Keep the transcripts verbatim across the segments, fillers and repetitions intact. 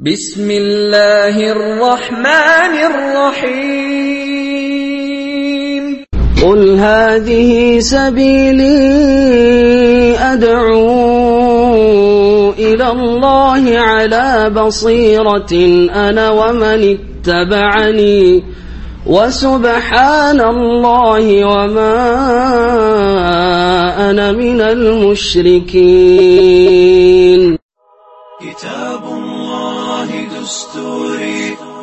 بسم الله الرحمن الرحيم قل هذه سبيلي أدعو إلى الله على بصيرة أنا ومن اتبعني وسبحان الله وما أنا من المشركين. كتاب الله دستوري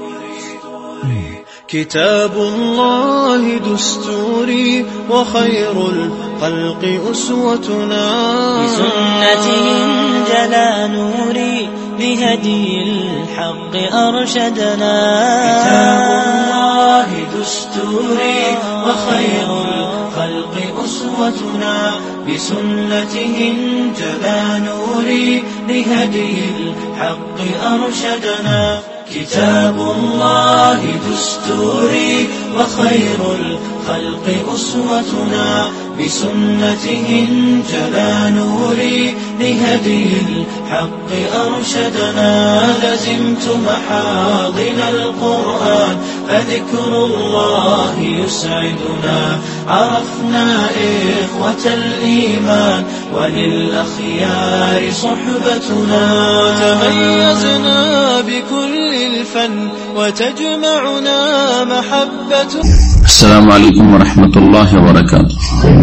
كتاب الله دستوري وخير الخلق أسوتنا بسنته انجلى نوري بهدي الحق أرشدنا. كتاب الله دستوري وخير الخلق أسوتنا بسنته انجلى نوري بهدي الحق أرشدنا. كتاب الله دستوري وخير الخلق أسوتنا بسنته انجلى نوري لهدي الحق أرشدنا. لزمت محاضن القرآن فذكر الله يسعدنا. عرفنا إخوة الإيمان وللأخيار صحبتنا. تميزنا بكل الفن وتجمعنا محبة. السلام عليكم ورحمة الله وبركاته.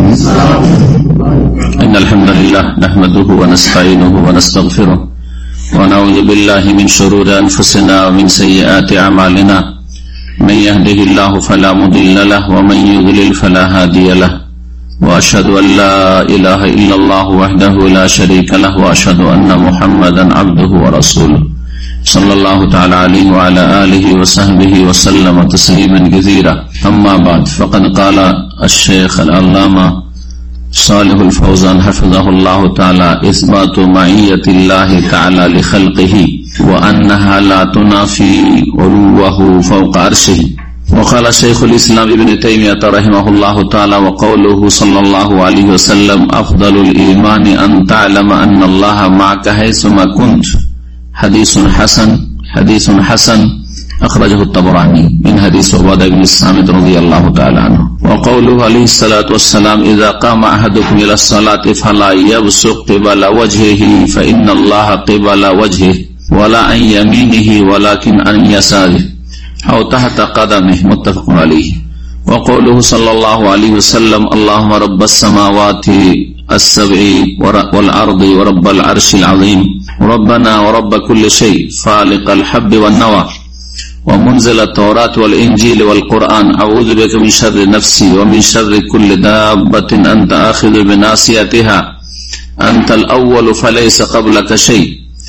إن الحمد لله نحمده ونستعينه ونستغفره ونعوذ بالله من شرور أنفسنا ومن سيئات أعمالنا. من يهده الله فلا مضل له ومن يضلل فلا هادي له. وأشهد أن لا إله إلا الله وحده لا شريك له وأشهد أن محمدا عبده ورسوله صلى الله تعالى عليه وعلى آله وصحبه وسلم تسليما كثيرا. أما بعد فقد قال الشيخ العلامة صالح الفوزان حفظه الله تعالى: إثبات معية الله تعالى لخلقه وأنها لا تنافي علوه فوق عرشه. وقال شيخ الإسلام ابن تيمية رحمه الله تعالى: وقوله صلى الله عليه وسلم: أفضل الإيمان أن تعلم أن الله معك حيثما كنت. حديث حسن حديث حسن أخرجه الطبراني من حديث عبادة بن الصامت رضي الله تعالى عنه. وقوله عليه الصلاة والسلام: إذا قام أحدكم إلى الصلاة فلا يبصق قبل وجهه فإن الله قبل وجهه ولا عن يمينه ولكن عن يساره أو تحت قدمه. متفق عليه. وقوله صلى الله عليه وسلم: اللهم رب السماوات السبع والأرض ورب العرش العظيم ربنا ورب كل شيء فالق الحب والنوى ومنزل التوراة والإنجيل والقرآن أعوذ بك من شر نفسي ومن شر كل دابة أنت آخذ بناصيتها أنت الأول فليس قبلك شيء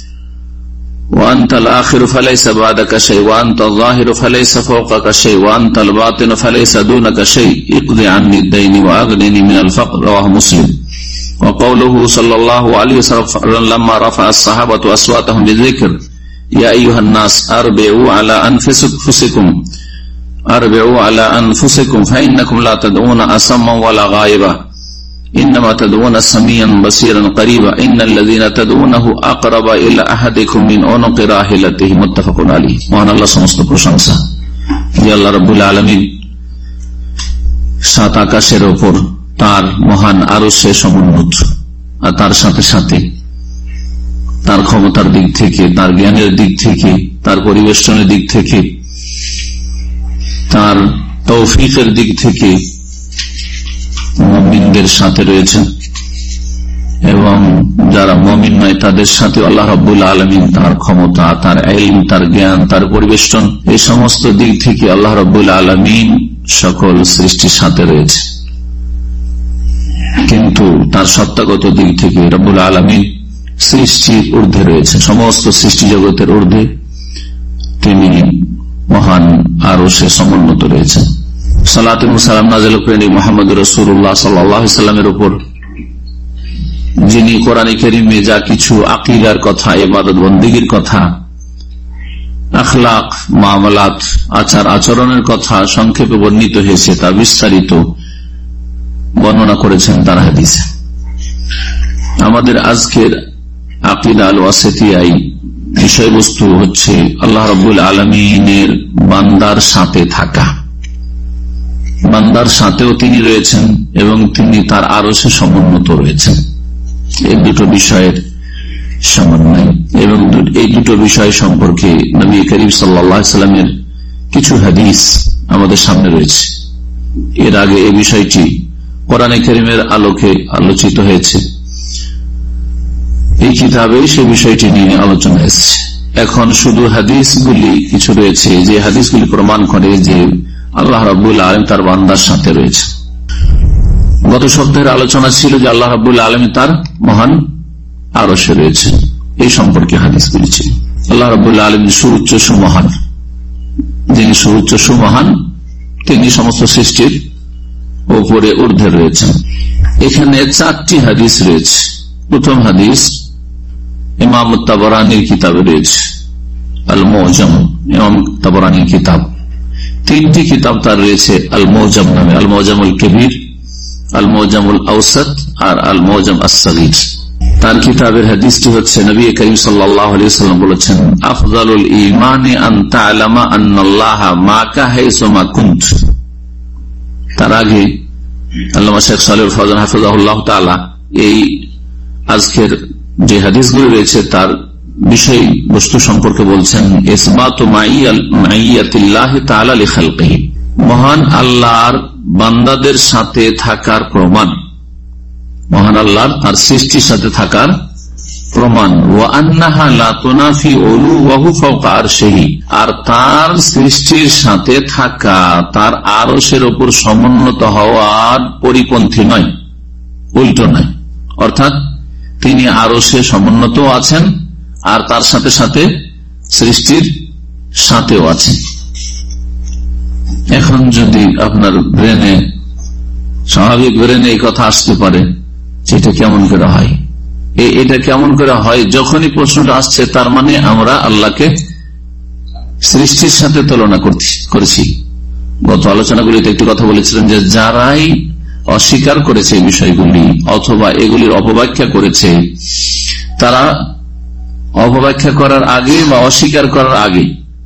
وأنت الآخر فليس بعدك شيء وأنت الظاهر فليس فوقك شيء وأنت الباطن فليس دونك شيء اقضي عني الدين وأغنني من الفقر. رواه مسلم. وقوله صلى الله عليه وسلم لما رفع الصحابة أصواتهم بالذكر: يا أيها الناس أربعوا على أنفسكم أربعوا على أنفسكم فإنكم لا تدعون أصما ولا غائبا إنما تدعون سميعا بصيرا قريبا إن الذين تدعونه أقرب إلى أحدكم من عنق راحلته. متفق عليه. মহান আল্লাহ সমস্ত প্রশংসা যে আল্লাহ রাব্বুল আলামিন সাত আকাশের উপর তার মহান আরশে সমুন্নত, আর তার সাথে সাথে তার ক্ষমতার দিক থেকে, তার জ্ঞানের দিক থেকে, তার পরিবেষ্টনের দিক থেকে, তার তৌফিকের দিক থেকে মুমিনদের সাথে রয়েছেন এবং যারা মুমিন নয় তাদের সাথে আল্লাহ রাব্বুল আলামিন তার ক্ষমতা, তার ইলম, তার জ্ঞান, তার পরিবেষ্টন, এই সমস্ত দিক থেকে আল্লাহ রাব্বুল আলামিন সকল সৃষ্টির সাথে রয়েছে। কিন্তু তার সত্তাগত দিক থেকে রব্বুল আলামিন সৃষ্টির ঊর্ধ্বে রয়েছে, সমস্ত সৃষ্টি জগতের ঊর্ধ্বে তিনি মহান আরশে সমুন্নত রয়েছেন। সালাত ও সালাম নাযিল করেন মুহাম্মদ রাসূলুল্লাহ সাল্লাল্লাহু আলাইহি ওয়াসাল্লামের উপর, যিনি কোরআনে কারীমে যা কিছু আকীদার কথা, ইবাদত বন্দেগীর কথা, আখলাক, মুআমালাত, আচার আচরণের কথা সংক্ষেপে বর্ণিত হয়েছে তা বিস্তারিত বর্ণনা করেছেন তার হাদিসে। আমাদের আজকের আকীদা আল ওয়াসিতিয়াই বিষয়বস্তু হচ্ছে আল্লাহ রাব্বুল আলামিনের বান্দার সাথে থাকা, বান্দার সাথেও তিনি রয়েছেন এবং তিনি তার আরশে সমুন্নত রয়েছেন। এই দুটো বিষয়ের সমন্বয় এবং এই দুটো বিষয় সম্পর্কে নবী করিম সাল্লাল্লাহু আলাইহি ওয়াসাল্লামের কিছু হাদিস আমাদের সামনে রয়েছে। এর আগে এই বিষয়টি কোরআনে কারীমের আলোকে আলোচিত হয়েছে, এই কিতাবে সে বিষয়টি নিয়ে আলোচনা এসেছে। এখন শুধু হাদিসগুলি কিছু রয়েছে যে হাদিসগুলি প্রমাণ করে যে আল্লাহ রাব্বুল আলামিন তার বান্দার সাথে রয়েছে। গত সপ্তাহের আলোচনা ছিল যে আল্লাহ রাব্বুল আলামিন তার মহান আরশে রয়েছে, এই সম্পর্কে হাদিসগুলি ছিল। আল্লাহ রাব্বুল আলামিন সুউচ্চ সুমহান, যিনি সুউচ্চ সুমহান তিনি সমস্ত সৃষ্টির উপরে ঊর্ধ্বে রয়েছেন। এখানে চারটি হাদিস রয়েছে। প্রথম হাদিস ইমাম তাবরানীর কিতাবে রয়েছে, আল মুজাম, ইমাম তাবরানীর কিতাব। তিনটি কিতাব তার রয়েছে আল মুজাম নামে, আল মুজামুল কবির, আল মুজামুল আওসাত আর আল মুজাম আস-সাগীর। তার কিতাবের হাদিসটি হচ্ছে নবী করিম সাল্লাল্লাহু আলাইহি ওয়াসাল্লাম বলেছেন, আফজালুল ঈমানি আন তা'লামা আন্নাল্লাহা মাকা হাইসুমা কুনত। তার আগে আল্লামা শেখ সালেহ আল ফাওজান হাফিজাহুল্লাহ তাআলা এই আজকের যে হাদিসগুলো রয়েছে তার বিষয় বস্তু সম্পর্কে বলছেন, ইসবাতু মাইয়াতিল্লাহি তাআলা লিখালকিহি, মহান আল্লাহর বান্দাদের সাথে থাকার প্রমাণ, মহান আল্লাহর তার সৃষ্টির সাথে থাকার প্রমাণ। ওয়া আন্নাহা লা তুনাফি উলুওয়াহু ফাওকা আরশিহি, আর তার সৃষ্টির সাথে থাকা তার আরশের উপর সমুন্নত হওয়ার পরিপন্থী নয়, উল্টো নয়। অর্থাৎ তিনি আরশে সমুন্নত আছেন আর তার সাথে সাথে সৃষ্টির সাথেও আছেন। এখন যদি আপনার ব্রেনে, স্বাভাবিক ব্রেনে এই কথা আসতে পারে যে এটা কেমন করে হয়, এটা কেমন করে হয়, যখনই প্রশ্নটা আসছে তার মানে আমরা আল্লাহকে সৃষ্টির সাথে তুলনা করেছি। গত আলোচনাগুলিতে একটি কথা বলেছিলেন যে যারাই অস্বীকার করেছে এই বিষয়গুলি অথবা এগুলির অপব্যাখ্যা করেছে, তারা অপব্যাখ্যা করার আগে বা অস্বীকার করার আগে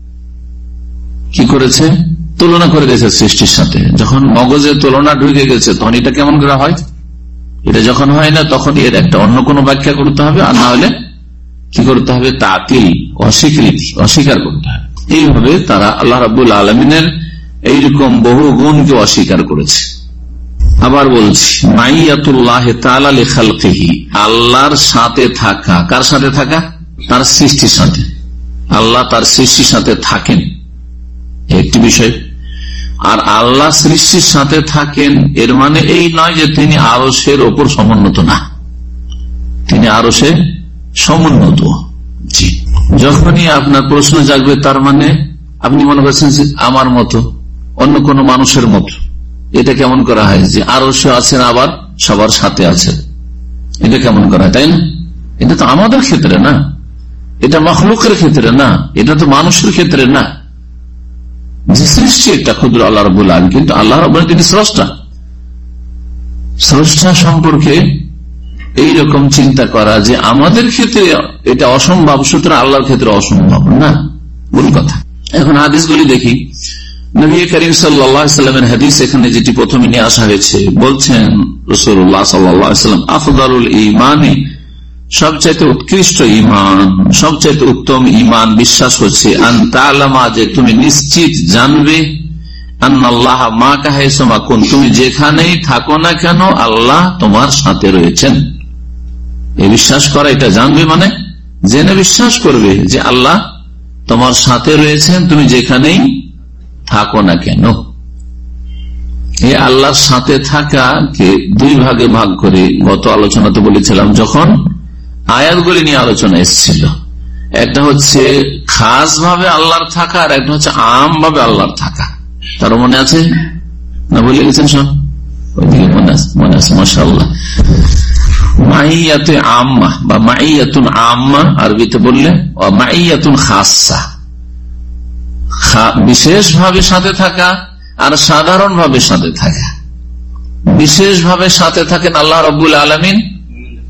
কি করেছে, তুলনা করে দিয়েছে সৃষ্টির সাথে। যখন মগজে তুলনা ঢুকে গেছে তখন এটা কেমন করে হয়, এটা যখন হয় না তখন এর একটা অন্য কোনো ব্যাখ্যা করতে হবে, আর না হলে কি করতে হবে, তাতিল, অস্বীকৃতি, অস্বীকার করতে হবে। এইভাবে তারা আল্লাহ রাব্বুল আলামিনের এইরকম বহু গুণকে অস্বীকার করেছে। আবার বলছি, মাইয়াতুল্লাহ তাআলা লিখালকিহি, আল্লাহর সাথে থাকা, কার সাথে থাকা, তার সৃষ্টির সাথে। আল্লাহ তার সৃষ্টির সাথে থাকেন একটি বিষয়, আর আল্লাহ সৃষ্টির সাথে থাকেন এর মানে এই নয় যে তিনি আরশের ওপর সমুন্নত না, তিনি আরশে সমুন্নত। জি, যখনই আপনার প্রশ্ন জাগবে তার মানে আপনি মনে করছেন যে আমার মতো, অন্য কোন মানুষের মতো। এটা কেমন করা হয় যে আরশে আছেন আবার সবার সাথে আছেন, এটা কেমন করা হয়, তাই না? এটা তো আমাদের ক্ষেত্রে না, এটা মাখলুকের ক্ষেত্রে না, এটা তো মানুষের ক্ষেত্রে না। যে সৃষ্টি একটা ক্ষুদ্র আল্লাহ রাব্বুল আলামিন, কিন্তু আল্লাহ রাব্বুল আলামিন তিনি স্রষ্টা। স্রষ্টা সম্পর্কে এইরকম চিন্তা করা যে আমাদের ক্ষেত্রে এটা অসম্ভব, সুতরাং আল্লাহর ক্ষেত্রে অসম্ভব না, ভুল কথা। এখন হাদিসগুলি দেখি। নবী করিম সাল্লাল্লাহু আলাইহি ওয়াসাল্লামের হাদিস এখানে যেটি প্রথমে নিয়ে আসা হয়েছে, বলছেন রাসূলুল্লাহ সাল্লাল্লাহু আলাইহি ওয়াসাল্লাম, আফদালুল ঈমানি, সবচাইতে উৎকৃষ্ট ঈমান, সবচাইতে উত্তম ঈমান বিশ্বাস হচ্ছে আন তা'লামা, যে তুমি নিশ্চিত জানবে, আন্নাল্লাহ মাকা হাইসুমা কুন, তুমি যেখানেই থাকো না কেন আল্লাহ তোমার সাথে রয়েছেন। এই বিশ্বাস করা, এটা জানবে মানে জেনে বিশ্বাস করবে যে আল্লাহ তোমার সাথে রয়েছেন তুমি যেখানেই থাকো না কেন। এই আল্লাহর সাথে থাকাকে দুই ভাগে ভাগ করে গত আলোচনাতে বলেছিলাম, যখন আয়াতগুলি নিয়ে আলোচনা এসেছিল। একটা হচ্ছে খাস ভাবে আল্লাহর থাকা, আর একটা হচ্ছে আম ভাবে আল্লাহর থাকা। তার মনে আছে না, বলে গেছেন সব? ওইদিকে মনে আছে, মনে আছে, মাশাআল্লাহ। মাইয়াতুন আম্মা বা মাইয়াতুন আম্মা আরবিতে বললে, ও মাইয়াতুন খাসা, বিশেষ ভাবে সাথে থাকা আর সাধারণ ভাবে সাথে থাকা। বিশেষ ভাবে সাথে থাকেন আল্লাহ রাব্বুল আলামিন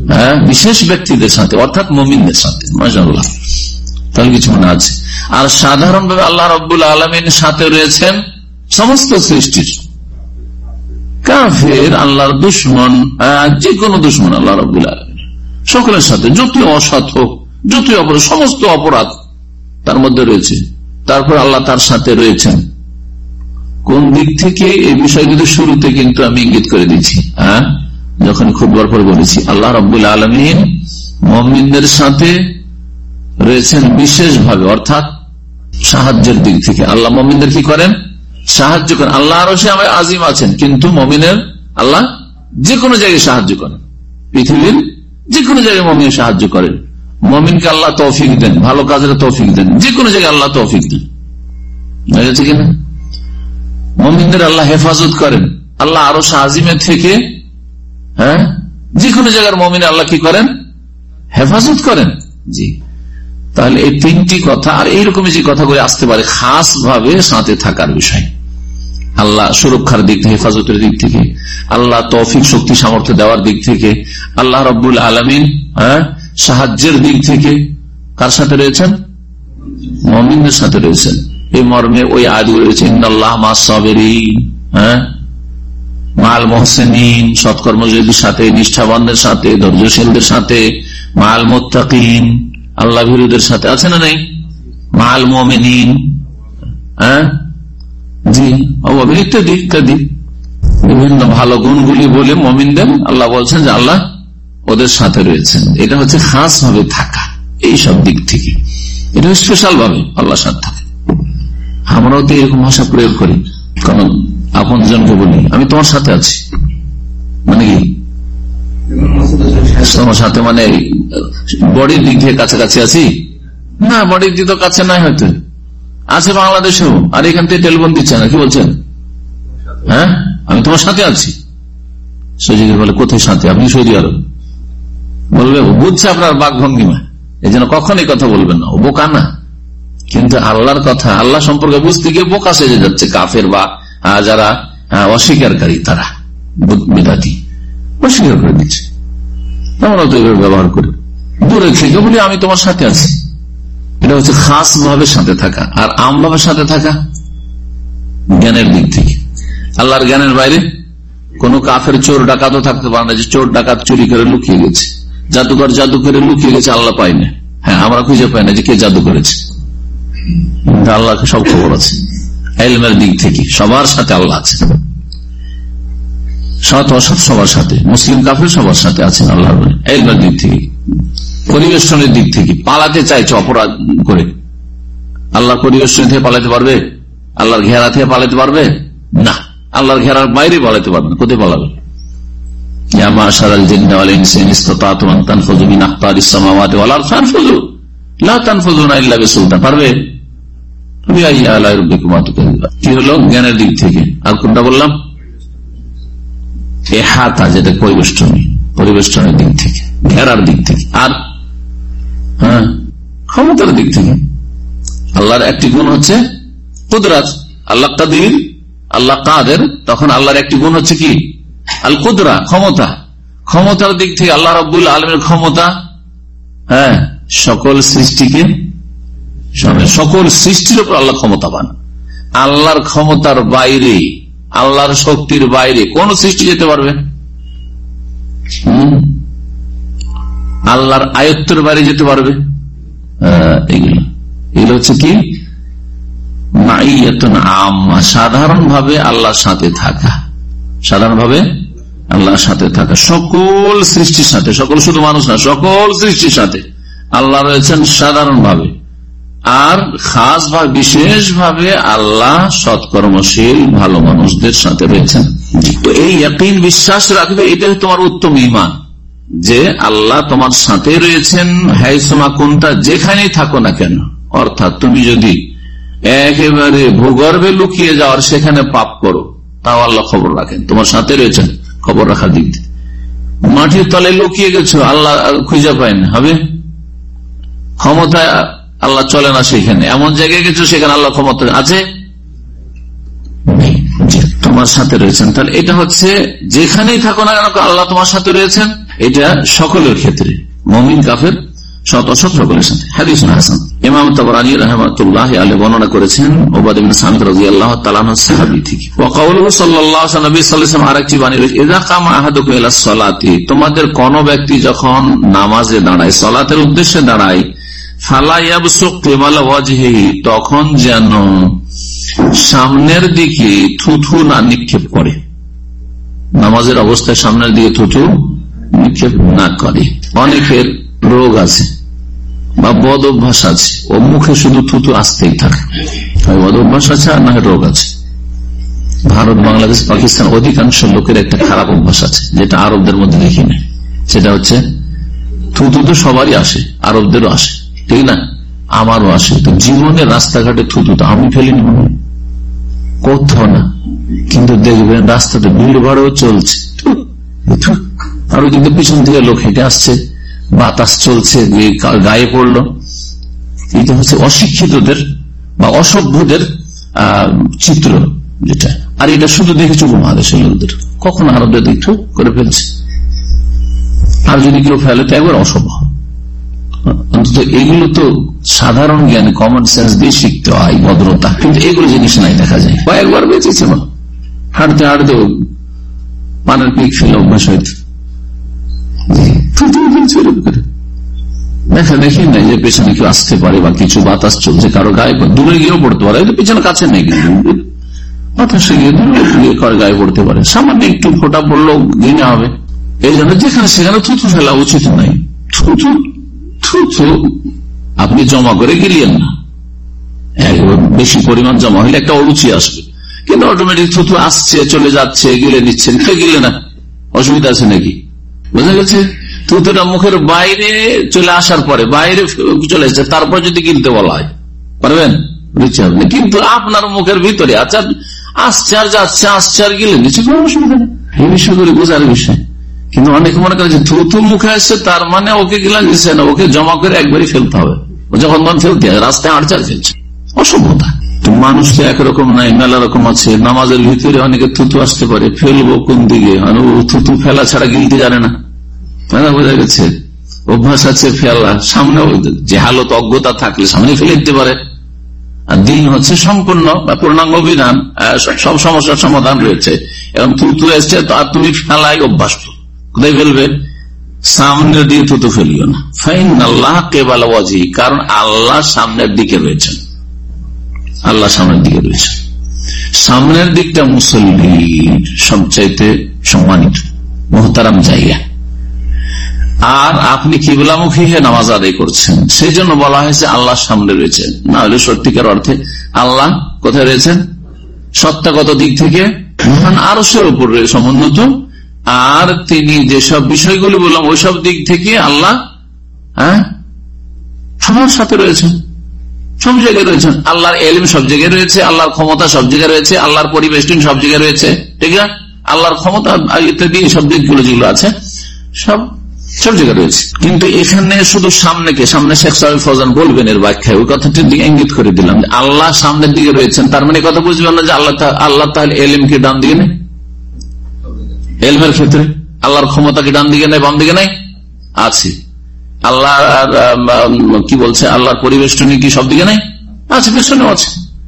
হ্যাঁ, বিশেষ ব্যক্তিদের সাথে অর্থাৎ মুমিনদের সাথে। মাশাআল্লাহ, তাহলে কিছু মনে আছে। আর সাধারণভাবে আল্লাহ রাব্বুল আলামিনের সাথে রয়েছেন সমস্ত সৃষ্টির, কাফের, আল্লাহর দুশমন, যে কোনো দুশমন আল্লাহ রাব্বুল আলামিন সকলের সাথে, যত অসৎ হোক, যত অপরাধ, সমস্ত অপরাধ তার মধ্যে রয়েছে। তারপর আল্লাহ তার সাথে রয়েছেন কোন দিক থেকে, এই বিষয় কিন্তু শুরুতে কিন্তু আমি ইঙ্গিত করে দিচ্ছি, হ্যাঁ, যখন খুতবার পরে বলেছি আল্লাহ রাব্বুল আলামিন মুমিনদের সাথে রয়েছেন বিশেষ ভাবে, অর্থাৎ সাহায্যের দিক থেকে। আল্লাহ মুমিনদের কি করেন? সাহায্য করেন। আল্লাহ আরশে আজিম আছেন, কিন্তু মুমিনের আল্লাহ যে কোনো জায়গায় সাহায্য করেন, পৃথিবীর যে কোনো জায়গায় মুমিন সাহায্য করেন। মুমিনকে আল্লাহ তৌফিক দেন, ভালো কাজের তৌফিক দেন, যে কোনো জায়গায় আল্লাহ তৌফিক দেন, বুঝেছে কিনা? মুমিনদের আল্লাহ হেফাজত করেন, আল্লাহ আরশে আজিমের থেকে, হ্যাঁ, যে কোনো জায়গার মুমিন আল্লাহ কি করেন? হেফাজত করেন। জি, তাহলে এই তিনটি কথা, আর এইরকমই যে কথাগুলি আসতে পারে খাস ভাবে সাথে থাকার বিষয়, আল্লাহ সুরক্ষার দিক থেকে, হেফাজতের দিক থেকে, আল্লাহ তৌফিক শক্তি সামর্থ্য দেওয়ার দিক থেকে, আল্লাহ রাব্বুল আলামিন হ্যাঁ সাহায্যের দিক থেকে কার সাথে রয়েছেন? মুমিনদের সাথে রয়েছেন। এই মর্মে ওই আয়াতগুলো রয়েছে, ইন্নাল্লাহ মা'আস সাবিরিন, হ্যাঁ, মা'আল মুহসিনিন, সৎকর্মযোগীদের সাথে, নিষ্ঠাবানদের সাথে, ধৈর্যশীলদের সাথে, মা'আল মুত্তাকিন, আল্লাহ ভীরুদের সাথে, আছে না নাই? মা'আল মুমিনিন, হ্যাঁ, জি, ইত্যাদি ইত্যাদি বিভিন্ন ভালো গুণগুলি বলে মুমিনদের আল্লাহ বলছেন যে আল্লাহ ওদের সাথে রয়েছেন। এটা হচ্ছে খাস ভাবে থাকা, এই সব দিক থেকে এটা স্পেশাল ভাবে আল্লাহর সাথে থাকে। আমরাও তো এরকম ভাষা প্রয়োগ করি, কারণ আপন জনকে বলি আমি তোমার সাথে আছি, মানে কি তোমার সাথে মানে বডির দিক থেকে কাছাকাছি আছি না, বডির দিক তো কাছে নাই, হয়তো আছে বাংলাদেশেও, আর এখান থেকে টেলিফোন দিচ্ছে না, কি বলছেন? হ্যাঁ, আমি তোমার সাথে আছি। সৌদি বলে কোথায় সাথে? আপনি সৌদি আরব। বলবে বুঝছে আপনার বাক ভঙ্গিমা, এই জন্য কখন এই কথা বলবেন না, ও বোকা না। কিন্তু আল্লাহর কথা, আল্লাহ সম্পর্কে বুঝতে গিয়ে বোকা সেজে যাচ্ছে কাফের বা যারা অস্বীকারী, তারা বিদাতি অস্বীকার করে দিচ্ছে। আমরা তো এভাবে ব্যবহার করি, দূরে থেকে বলি আমি তোমার সাথে আছি। এটা হচ্ছে খাস ভাবে সাথে থাকা। আর আম ভাবে সাথে থাকা জ্ঞানের দিক থেকে, আল্লাহর জ্ঞানের বাইরে কোন কাফের চোর ডাকাতও থাকতে পারে না, যে চোর ডাকাত চুরি করে লুকিয়ে গেছে, জাদুকর জাদু করে লুকিয়ে গেছে, আল্লাহ পাই না। হ্যাঁ, আমরা খুঁজে পাই না যে কে জাদু করেছে, আল্লাহকে সব খবর আছে। ইলমের দিক থেকে সবার সাথে আল্লাহ আছে, সৎ অসৎ সবার সাথে, মুসলিম কাফের সবার সাথে আছেন আল্লাহ। ইলমের দিক থেকে, পরিবেশনের দিক থেকে, পালাতে চাইছে অপরাধ করে, আল্লাহর পরিবেশন থেকে পালাতে পারবে? আল্লাহর ঘেরা থেকে পালাতে পারবে না, আল্লাহর ঘেরার বাইরে পালাতে পারবে না। কোথায় পালাবে? পারবে? কি হলো জ্ঞানের দিক থেকে। আর কোনটা বললাম? এহাতা, যেটা পরিবেষ্টনী, পরিবেষ্টনের দিক থেকে, ঘেরার দিক থেকে। আর হ্যাঁ, ক্ষমতার দিক থেকে আল্লাহর একটি গুণ হচ্ছে কুদরাত। আল্লাহ কাদির, আল্লাহ কাদের, তখন আল্লাহর একটি গুণ হচ্ছে কি? আল কুদরা, ক্ষমতা। ক্ষমতার দিক থেকে আল্লাহ রাব্বুল আলামিনের ক্ষমতা, হ্যাঁ, সকল সৃষ্টিকে, সকল সৃষ্টির উপর আল্লাহ ক্ষমতাবান। আল্লাহর ক্ষমতার বাইরে, আল্লাহর শক্তির বাইরে কোন সৃষ্টি যেতে পারবে? আল্লাহর আয়ত্তের বাইরে যেতে পারবে? এগুলো এগুলো হচ্ছে কি? সাধারণ ভাবে আল্লাহর সাথে থাকা, সাধারণ ভাবে আল্লাহর সাথে থাকা, সকল সৃষ্টির সাথে, সকল শুধু মানুষ না, সকল সৃষ্টির সাথে আল্লাহ রয়েছেন সাধারণ ভাবে। আর খাস ভাবে, বিশেষ ভাবে আল্লাহ সৎকর্মশীল ভালো মানুষদের সাথে রয়েছেন। তো এই ইয়াকিন, বিশ্বাস রাখবে, এটাই তোমার উত্তম ঈমান, যে আল্লাহ তোমার সাথে রয়েছেন হাইসমা কোনটা, যেখানেই থাকো না কেন। অর্থাৎ তুমি যদি একেবারে ভূগর্ভে লুকিয়ে যাওয়ার সেখানে পাপ করো, তাও আল্লাহ খবর রাখেন, তোমার সাথে রয়েছেন খবর রাখার দিক থেকে। মাটির তলে লুকিয়ে গেছো, আল্লাহ খুঁজে পায় না, হবে? ক্ষমতা আল্লাহ চলে না সেখানে, এমন জায়গায় গেছো সেখানে আল্লাহ ক্ষমতা আছে, তোমার সাথে রয়েছেন। তাহলে এটা হচ্ছে যেখানেই থাকো না কেন আল্লাহ তোমার সাথে রয়েছেন এটা সকলের ক্ষেত্রে, মুমিন কাফের সৎ অসৎ সকলের সাথে। হাদিস হাসান। ইমাম তাবরানী রাহমাতুল্লাহ আলাইহি বর্ণনা করেছেন উবাদা ইবনে সামিত রাদিয়াল্লাহু তাআলা আনহু সাহাবী থেকে। ওয়া কাওলুহু সাল্লাল্লাহু আলাইহি নবী সাল্লাল্লাহু আলাইহি ওয়াসাল্লাম আরেকটি বাণী রয়েছে, ইযা কামা আহাদুকুম ইলা সালাতি, তোমাদের কোন ব্যক্তি যখন নামাজে দাঁড়ায়, সালাতের উদ্দেশ্যে দাঁড়ায়, ফালা ইয়াবসুক কিবালা ওয়াজহিহি, তখন যেন সামনের দিকে থুথু না নিক্ষেপ করে, নামাজের অবস্থায় সামনের দিকে থুথু নিক্ষেপ না করে। অনেকের রোগ আছে বা বদ অভ্যাস আছে, ও মুখে শুধু থুতু আসতেই থাকে, বদ অভ্যাস আছে আর না রোগ আছে। ভারত, বাংলাদেশ, পাকিস্তান অধিকাংশ লোকের একটা খারাপ অভ্যাস আছে, যেটা আরবদের মধ্যে দেখি না, সেটা হচ্ছে থুতু তো সবারই আসে, আরবদেরও আসে, ঠিক না, আমারও আসে। তো জীবনের রাস্তাঘাটে থুতু তো আমি ফেলিনি, কোথাও না, কিন্তু দেখবেন রাস্তাতে ভিড় ভাড়ও চলছে, আর কিন্তু পিছন থেকে লোক হেঁটে আসছে, বাতাস চলছে, গায়ে পড়লো। এটা হচ্ছে অশিক্ষিতদের বা অসভ্যদের আহ চিত্র যেটা, আর এটা শুধু দেখেছি উপমহাদেশের লোকদের, কখন আরবদের দিক করে ফেলছে। আর যদি কেউ ফেলে তো একবার অসভ্য। অন্তত এগুলো তো সাধারণ জ্ঞান, কমন সেন্স দিয়ে শিখতে হয়, ভদ্রতা, কিন্তু এগুলো জিনিস নাই, দেখা যায়। কয়েকবার বেঁচেছে বা হাঁটতে হাঁটতে পানের পিক ফেলে অভ্যাস হয়তো দেখা দেখি নাই যে পেছনে কেউ আসতে পারে বা কিছু বাতাস চলছে, কারো গায়ে দূরে গিয়েও পড়তে পারে, পেছনে কাছে নেই, কিন্তু বাতাসে গিয়ে দূরে কারো গায়ে পড়তে পারে, সামান্য একটু ফোটা পড়লেও ঘৃণা হবে। এই জন্য যেখানে সেখানে থুথু ফেলা উচিত নাই। থুথু থুথু আপনি জমা করে গিলিয়েন না, বেশি পরিমাণ জমা হলে একটা অরুচি আসবে, কিন্তু অটোমেটিক থুথু আসছে, চলে যাচ্ছে, গিলে নিচ্ছেন, কে গিলে না, অসুবিধা আছে নাকি? বুঝা গেছে? থুতুটা মুখের বাইরে চলে আসার পরে, বাইরে চলে এসেছে, তারপর যদি গিলতে বলা হয় পারবেন, রুচি হবে না। কিন্তু আপনার মুখের ভিতরে আচ্ছা আসছে আর যাচ্ছে, আসছে আর গিলে নিচ্ছে, কোনো অসুবিধা নেই, এই বিষয়গুলি বোঝার বিষয়। কিন্তু অনেকে মনে করে যে থুতু মুখে আসছে তার মানে ওকে গিলা দিচ্ছে না, ওকে জমা করে একবারই ফেলতে হবে, যখন তখন ফেলতে হয়, রাস্তায় আড়চার ফেলছে, অসভ্যতা। মানুষ তো একরকম নাই, মেলা রকম আছে। নামাজের ভিতরে অনেকে থুতু আসতে পারে, ফেলবো কোন দিকে, থুতু ফেলা ছাড়া গিলতে জানে না, বোঝা গেছে, অভ্যাস আছে ফেলা, সামনে যে হালত অজ্ঞতা থাকলে সামনে ফেলে দিতে পারে। আর দিন হচ্ছে সম্পূর্ণ বা পূর্ণাঙ্গ বিধান, সব সমস্যার সমাধান রয়েছে, এবং থুতু এসছে আর তুমি ফেলাই অভ্যাস, কোথায় ফেলবে? সামনের দিকে থুতু ফেলিও না। ফাইন আল্লাহ কেবাল ওয়াজি, কারণ আল্লাহ সামনের দিকে রয়েছেন, আল্লাহ সামনের দিকে রয়েছেন। সামনের দিকটা মুসল্লির সবচাইতে সম্মানিত মুহতারাম জায়গা, আর আপনি কিবলামুখী হয়ে নামাজ আদায় করছেন, সেই জন্য বলা হয়েছে আল্লাহ সামনে রয়েছেন। না হলে সত্যিকার অর্থে আল্লাহ কোথায় রয়েছেন? সত্তাগত দিক থেকে মহান আরশের উপর সমুন্নত, আর তিনি যেসব বিষয়গুলি বললাম ওইসব দিক থেকে আল্লাহ হ্যাঁ সবার সাথে রয়েছেন, সব জায়গায় রয়েছেন। আল্লাহর এলিম সব জায়গায় রয়েছে, আল্লাহর ক্ষমতা সব জায়গায় রয়েছে, আল্লাহর পরিবেষ্টন সব জায়গায় রয়েছে, ঠিক না? আল্লাহর ক্ষমতা ইত্যাদি সব দিকগুলো যেগুলো আছে সব সব জায়গায় রয়েছে। কিন্তু এখানে শুধু সামনেকে, সামনে শেখ সাহেব ফৌজান বলবেন এর ব্যাখ্যায়, ওই কথাটির দিকে ইঙ্গিত করে দিলাম যে আল্লাহ সামনের দিকে রয়েছেন, তার মানে কথা বুঝবেন না যে আল্লাহ আল্লাহ তাহলে এলিম কি ডান দিকে নেই? এলমের ক্ষেত্রে আল্লাহর ক্ষমতা কি ডান দিকে নেই, বাম দিকে নেই? আছে। আল্লাহ কি বলছে, আল্লাহর পরিবেষ্টনী কি সব দিকে নেই? আছে, পেছনেও আছে।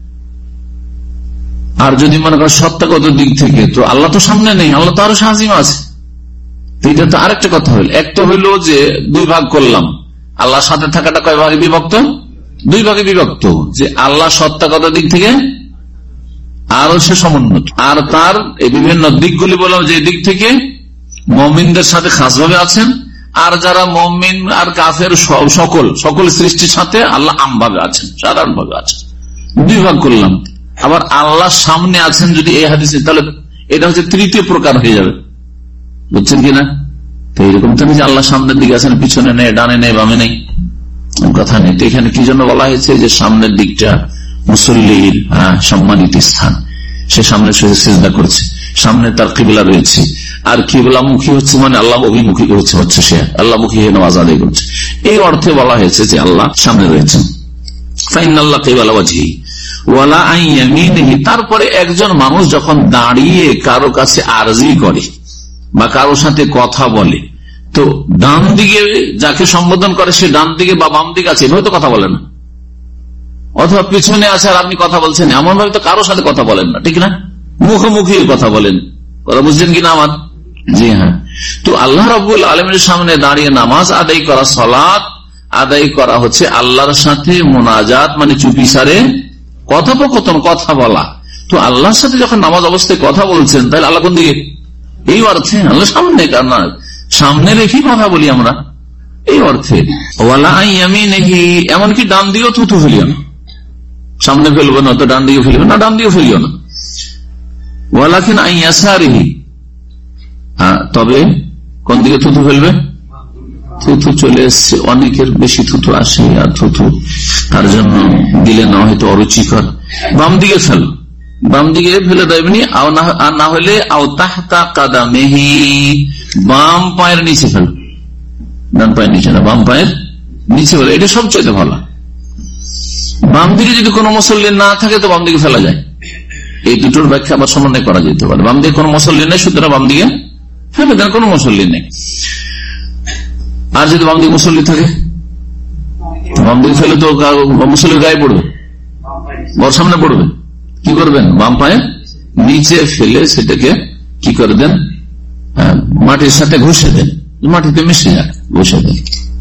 আর যদি মনে করেন সত্তাগত দিক থেকে, তো আল্লাহ তো সামনে নেই, আল্লাহ তো আরো সাজিমা আছে। এটা তো আরেকটা কথা হইল, এক তো হইল যে দুই ভাগ করলাম, আল্লাহর সাথে থাকাটা কয় ভাগে বিভক্ত? দুই ভাগে বিভক্ত, যে আল্লাহ সত্তাগত দিক থেকে আরো সে সমুন্নত, আর তার এই বিভিন্ন দিকগুলি বললাম যে দিক থেকে মুমিনদের সাথে খাসভাবে আছেন, আর যারা মুমিন আর কাফের সকল সকল সৃষ্টির সাথে আল্লাহ আমভাবে আছেন, সাধারণ ভাবে আছেন। দুই ভাগ করলাম। আবার আল্লাহ সামনে আছেন যদি এই হাদিসে, তাহলে এটা হচ্ছে তৃতীয় প্রকার হয়ে যাবে, বুঝছেন কিনা? তো এরকম তো নেই যে আল্লাহ সামনের দিকে আছেন, পিছনে নেই, ডানে নেই, বামে নেই, কথা নেই। তো এখানে কি জন্য বলা হয়েছে যে সামনের দিকটা মুসল্লির সম্মানিত স্থান, সে সামনে সিজদা করছে, সামনে তার কিবলা রয়েছে, আর কিবলামুখী হচ্ছে মানে আল্লাহ অভিমুখী হচ্ছে হচ্ছে সে আল্লাহমুখী হয়ে নামাজ আদায় করছে। এই অর্থে বলা হয়েছে যে আল্লাহ সামনে রয়েছেন। ফাইনাল্লাহ কিবলা ওয়াজহি ওয়ালা আন ইয়ামিনিহি, তারপরে একজন মানুষ যখন দাঁড়িয়ে কারো কাছে আরজি করে বা কারোর সাথে কথা বলে, তো ডান দিকে যাকে সম্বোধন করে সে ডান দিকে বা বাম দিকে আছে, এভাবে তো কথা বলে না। অথবা পিছনে আছে আর আপনি কথা বলছেন, এমন ভাবে তো কারোর সাথে কথা বলেন না, ঠিক না? মুখোমুখি কথা বলেন, কথা বুঝছেন কিনা আমার? জি হ্যাঁ। তো আল্লাহ রাব্বুল আলামিনের সামনে দাঁড়িয়ে নামাজ আদায় করা, সালাত আদায় করা হচ্ছে আল্লাহর সাথে মোনাজাত, মানে চুপিসারে কথোপকথন, কথা বলা। তো আল্লাহর সাথে যখন নামাজ অবস্থায় কথা বলছেন, তাহলে আল্লাহ কোন দিকে? এই অর্থে আল্লাহ সামনে, কারণ সামনে রেখে কথা বলি আমরা, এই অর্থে। ওয়ালা ইয়ামিনিহি, এমনকি ডান দিকেও থুতু ফেলিও না, সামনে ফেলবো না তো ডান দিকে ফেলবো না, ডান দিকে ফেলিও না। ওয়ালাকিন আন ইয়াসারিহি, তবে কোন দিকে থুতু ফেলবে? থুতু চলে এসছে, অনেকের বেশি থুতু আসে, আর থুতু তার জন্য দিলে না হয়তো অরুচিকর, বাম দিকে ফেল, বাম দিকে ফেলে দেবেনি। আর না হলে আও তাহতা কাদামেহি, বাম পায়ের নিচে ফেল, ডান পায়ের নিচে না, বাম পায়ের নিচে ফেলে, এটা সবচেয়ে ভালো। বাম দিকে যদি কোনো মুসল্লি না থাকে তো বাম দিকে ফেলা যায়, এই দুটোর ব্যাখ্যা আবার সমন্বয় করা যেতে পারে। বাম দিকে কোনো মুসল্লি নেই, সুতরাং বাম দিকে ফেলে দেন, কোনো মুসল্লি নেই। আর যদি বাম দিকে মুসল্লি থাকে, বাম দিকে ফেলে তো মুসল্লির গায়ে পড়বে, ঘর সামনে পড়বে, কি করবেন? বাম পায়ে নিচে ফেলে সেটাকে কি করে দেন? মাটির সাথে ঘষে দেন, মাটিতে মিশে যাক, ঘষে দেন।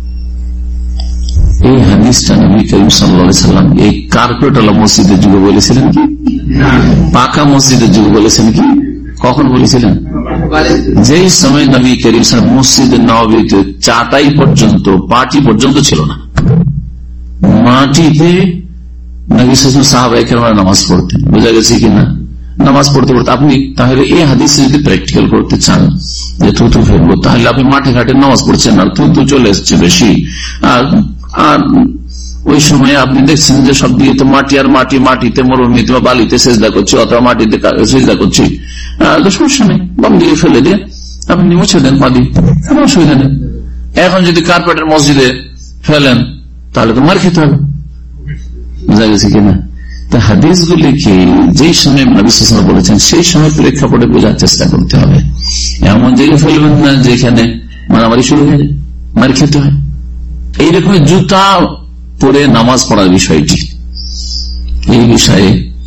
এই হাদিসটা নবী করিম সাল্লাল্লাহু আলাইহি সাল্লাম এই কার্পেট ওয়ালা মসজিদের যুগে বলেছিলেন কি? পাকা মসজিদের যুগে বলেছেন কি? কখন বলেছিলেন? যেই সময় নবী করিম সাল্লাল্লাহু আলাইহি মসজিদের নববীতে চাটাই পর্যন্ত, পাটি পর্যন্ত ছিল না, মাটিতে নবী সাহাবায়ে কেরামরা নামাজ পড়তেন। বোঝা গেছে কিনা? নামাজ পড়তে পড়তে আপনি তাহলে এই হাদিসে যদি প্র্যাকটিক্যাল করতে চান যে থুতু ফেলবো, তাহলে আপনি মাঠে ঘাটে নামাজ পড়ছেন আর থুতু চলে এসছে বেশি, আর আর ওই সময় আপনি দেখছেন যে সব দিয়ে তো মাটি আর মাটি, মাটিতে মরুভূমিতে বা বালিতে সেজদা করছি অথবা মাটিতে সেজদা করছি, সমস্যা নেই, বাম দিকে ফেলে দিয়ে আপনি মুছে দেন পা দিয়ে, কোনো অসুবিধা নেই। এখন যদি কার্পেটের মসজিদে ফেলেন তাহলে তো মার খেতে হবে। বুঝা গেছে কিনা? তা হাদিসগুলিকে যেই সময় নবী সাল্লাল্লাহু আলাইহি ওয়াসাল্লাম বলেছেন সেই সময় প্রেক্ষাপটে বোঝার চেষ্টা করতে হবে। এমন জায়গায় ফেলবেন না যেখানে মারামারি শুরু হয়ে যায়, মার খেতে হয়। এইরকম জুতা পরে নামাজ পড়ার বিষয়টি, এই বিষয়ে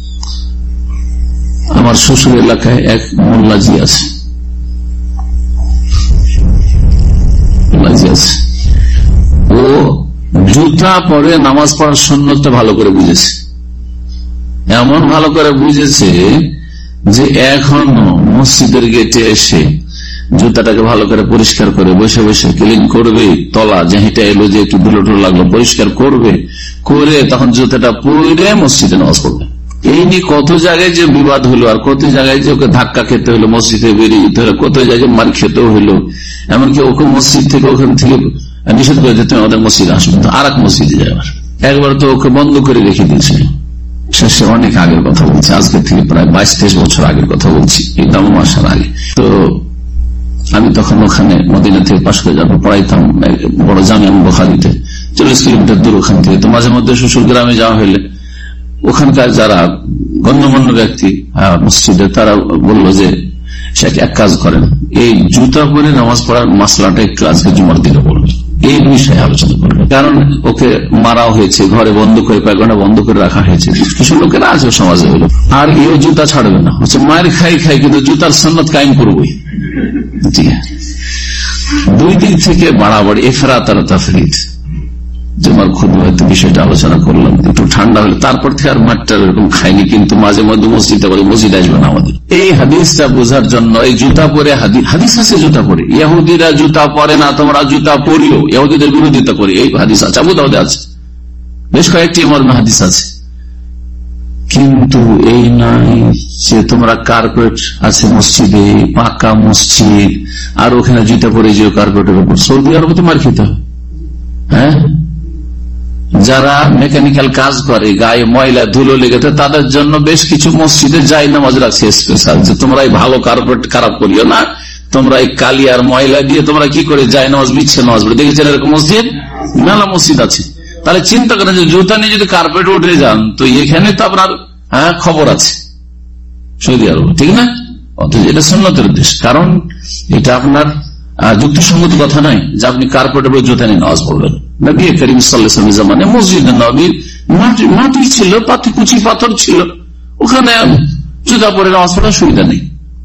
আমার শ্বশুর এলাকায় এক মোল্লাজি আছে, ও জুতা পরে নামাজ পড়ার সুন্নতটা ভালো করে বুঝেছে, এমন ভালো করে বুঝেছে যে এখনো মসজিদের গেটে এসে জুতাটাকে ভালো করে পরিষ্কার করে বসে বসে ক্লিন করবে, তলা যেটা এলো যে একটু ধুলো ধুলো লাগলো পরিষ্কার করবে, করে তখন জুতাটা পরে মসজিদে নামাজ পড়বে। এই নিয়ে কত জায়গায় যে বিবাদ হলো, আর কত জায়গায় যে ওকে ধাক্কা খেতে হলো, মসজিদে বেরিয়ে যেতে হলো, কত জায়গায় মার খেতেও হলো, এমনকি ওকে মসজিদ থেকে ওখান থেকে নিষেধ করে দিতে আমাদের মসজিদে আসবে, তো আর এক মসজিদে যাবার, একবার তো ওকে বন্ধ করে রেখে দিয়েছে। শেষে অনেক আগের কথা বলছি, আজকে থেকে প্রায় বাইশ তেইশ বছর আগের কথা বলছি, এই দাম আসার আগে। তো আমি তখন ওখানে মদিনা থেকে পাশ করে যাবো, পড়াইতাম বড় জামিয়া বুখারীতে, চল্লিশ কিলোমিটার দূর ওখান থেকে। তো মাঝে মধ্যে শ্বশুর গ্রামে যাওয়া হলে ওখানকার যারা গণ্যমান্য ব্যক্তি মসজিদে, তারা বললো যে সে এক কাজ করেন, এই জুতা পরে নামাজ পড়ার মাসলাটা একটু আজকে জুমার দিনে বলবে, এই বিষয়ে আলোচনা করবে। কারণ ওকে মারাও হয়েছে, ঘরে বন্ধ করে কয়েক ঘন্টা বন্ধ করে রাখা হয়েছে, কিছু লোকেরা আছে সমাজে হলো, আর এও জুতা ছাড়বে না, হচ্ছে মায়ের খাই খাই কিন্তু জুতার সন্ন্যত কায়েম করবই। জি হ্যাঁ, দুই দিক থেকে বাড়াবাড়ি, এফরাত আর তাফরীত। জুমার খুতবা হয়তো বিষয়টা আলোচনা করলাম, একটু ঠান্ডা হলে তারপর থেকে আর মাঠটা এরকম খাইনি, কিন্তু মাঝে মধ্যে মসজিদে বলে মসজিদ আসবে না আমাদের। এই হাদিসটা বোঝার জন্য এই জুতা পরে, হাদিস আছে জুতা পরে, ইহুদিরা জুতা পরে না, তোমরা জুতা পরিও, ইহুদিদের বিরোধিতা করে, এই হাদিস আছে, আবু দাউদে আছে, বেশ কয়েকটি মর্মে হাদিস আছে। কিন্তু এই নয় যে তোমরা কার্পেট আছে মসজিদে, পাকা মসজিদ, আর ওখানে জুতা পরে যে কার্পেটের উপর, সৌদি আরবে তো মার খেতে হয়। হ্যাঁ, যারা মেকানিক্যাল কাজ করে, গায়ে ময়লা ধুলো লেগেছে, তাদের জন্য বেশ কিছু মসজিদে যাই নামাজ রাখছে স্পেশাল, যে তোমরা এই ভালো কার্পেট খারাপ করিও না, তোমরা এই কালি আর ময়লা দিয়ে তোমরা কি করে যাই নামাজ বিচ্ছে নামাজ পড়ে। দেখেছেন এরকম মসজিদ? মেলা মসজিদ আছে। তাহলে চিন্তা করেন যে জুতা নিয়ে যদি কার্পেট উঠে যান, তো এখানে তো আপনার হ্যাঁ খবর আছে সৌদি আরব, ঠিক না? অথচ এটা সুন্নতের দেশ, কারণ এটা আপনার যুক্তিসঙ্গত কথা নয় যে আপনি কার্পেটের উপর জুতা নিয়ে নামাজ পড়বেন। নবী করিম সাল্লাল্লাহু আলাইহি ওয়াসাল্লামের জামানে মসজিদে নববীর মাটি মাটি ছিল, পাথর কুচি পাথর ছিল, ওখানে জুতা পরে নামাজ পড়ার সুবিধা নেই।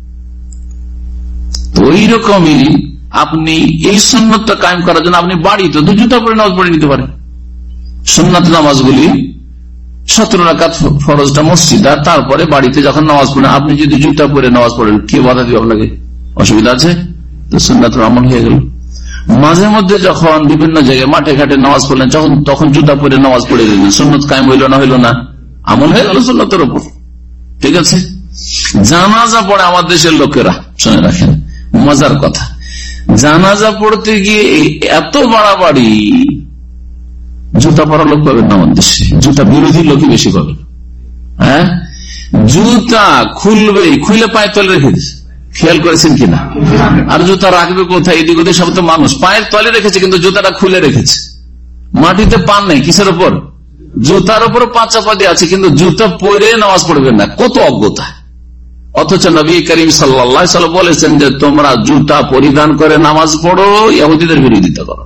তো ওই রকমই আপনি এই সুন্নতটা কায়েম করার জন্য আপনি বাড়িতে তো জুতা পরে নামাজ পড়ে নিতে পারেন। সুন্নাত নামাজগুলি সতেরো রাকাত ফরজটা মসজিদ, আর তারপরে বাড়িতে যখন নামাজ পড়েন আপনি যদি জুতা পরে নামাজ পড়েন কে বাধা দিবে আপনাকে? অসুবিধা আছে? তো সুন্নাতের আমল হয়ে গেল। মাঝে মধ্যে যখন বিভিন্ন জায়গায় মাঠে ঘাটে নামাজ পড়লেন যখন তখন জুতা পরে নামাজ পড়ে গেলেন, সুন্নত কায়েম হইল না হইল না? আমল হয়ে গেল সুন্নতের উপর। ঠিক আছে। জানাজা পড়ে আমার দেশের লোকেরা, শুনে রাখেন মজার কথা, জানাজা পড়তে গিয়ে এত বাড়াবাড়ি, জুতা পরা লোক পাবেন না আমাদের দেশে, জুতা বিরোধী লোকই বেশি পাবেন। হ্যাঁ, জুতা খুলবে, খুলে পায়ে তলে রেখে দিচ্ছে, খেয়াল করেছেন কিনা? আর জুতা রাখবে কোথায়? এদিক ওদিক সব তো মানুষ পায়ের তলে রেখেছে, কিন্তু জুতাটা খুলে রেখেছে। মাটিতে পান নেই, কিসের উপর? জুতার উপর পা চাপা দিয়ে আছে, কিন্তু জুতা পরে নামাজ পড়বেন না। কত অজ্ঞতা! অথচ নবী করিম সাল্লাল্লাহু আলাইহি ওয়াসাল্লাম বলেছেন যে তোমরা জুতা পরিধান করে নামাজ পড়ো, ইহুদিদের বিরোধিতা করো।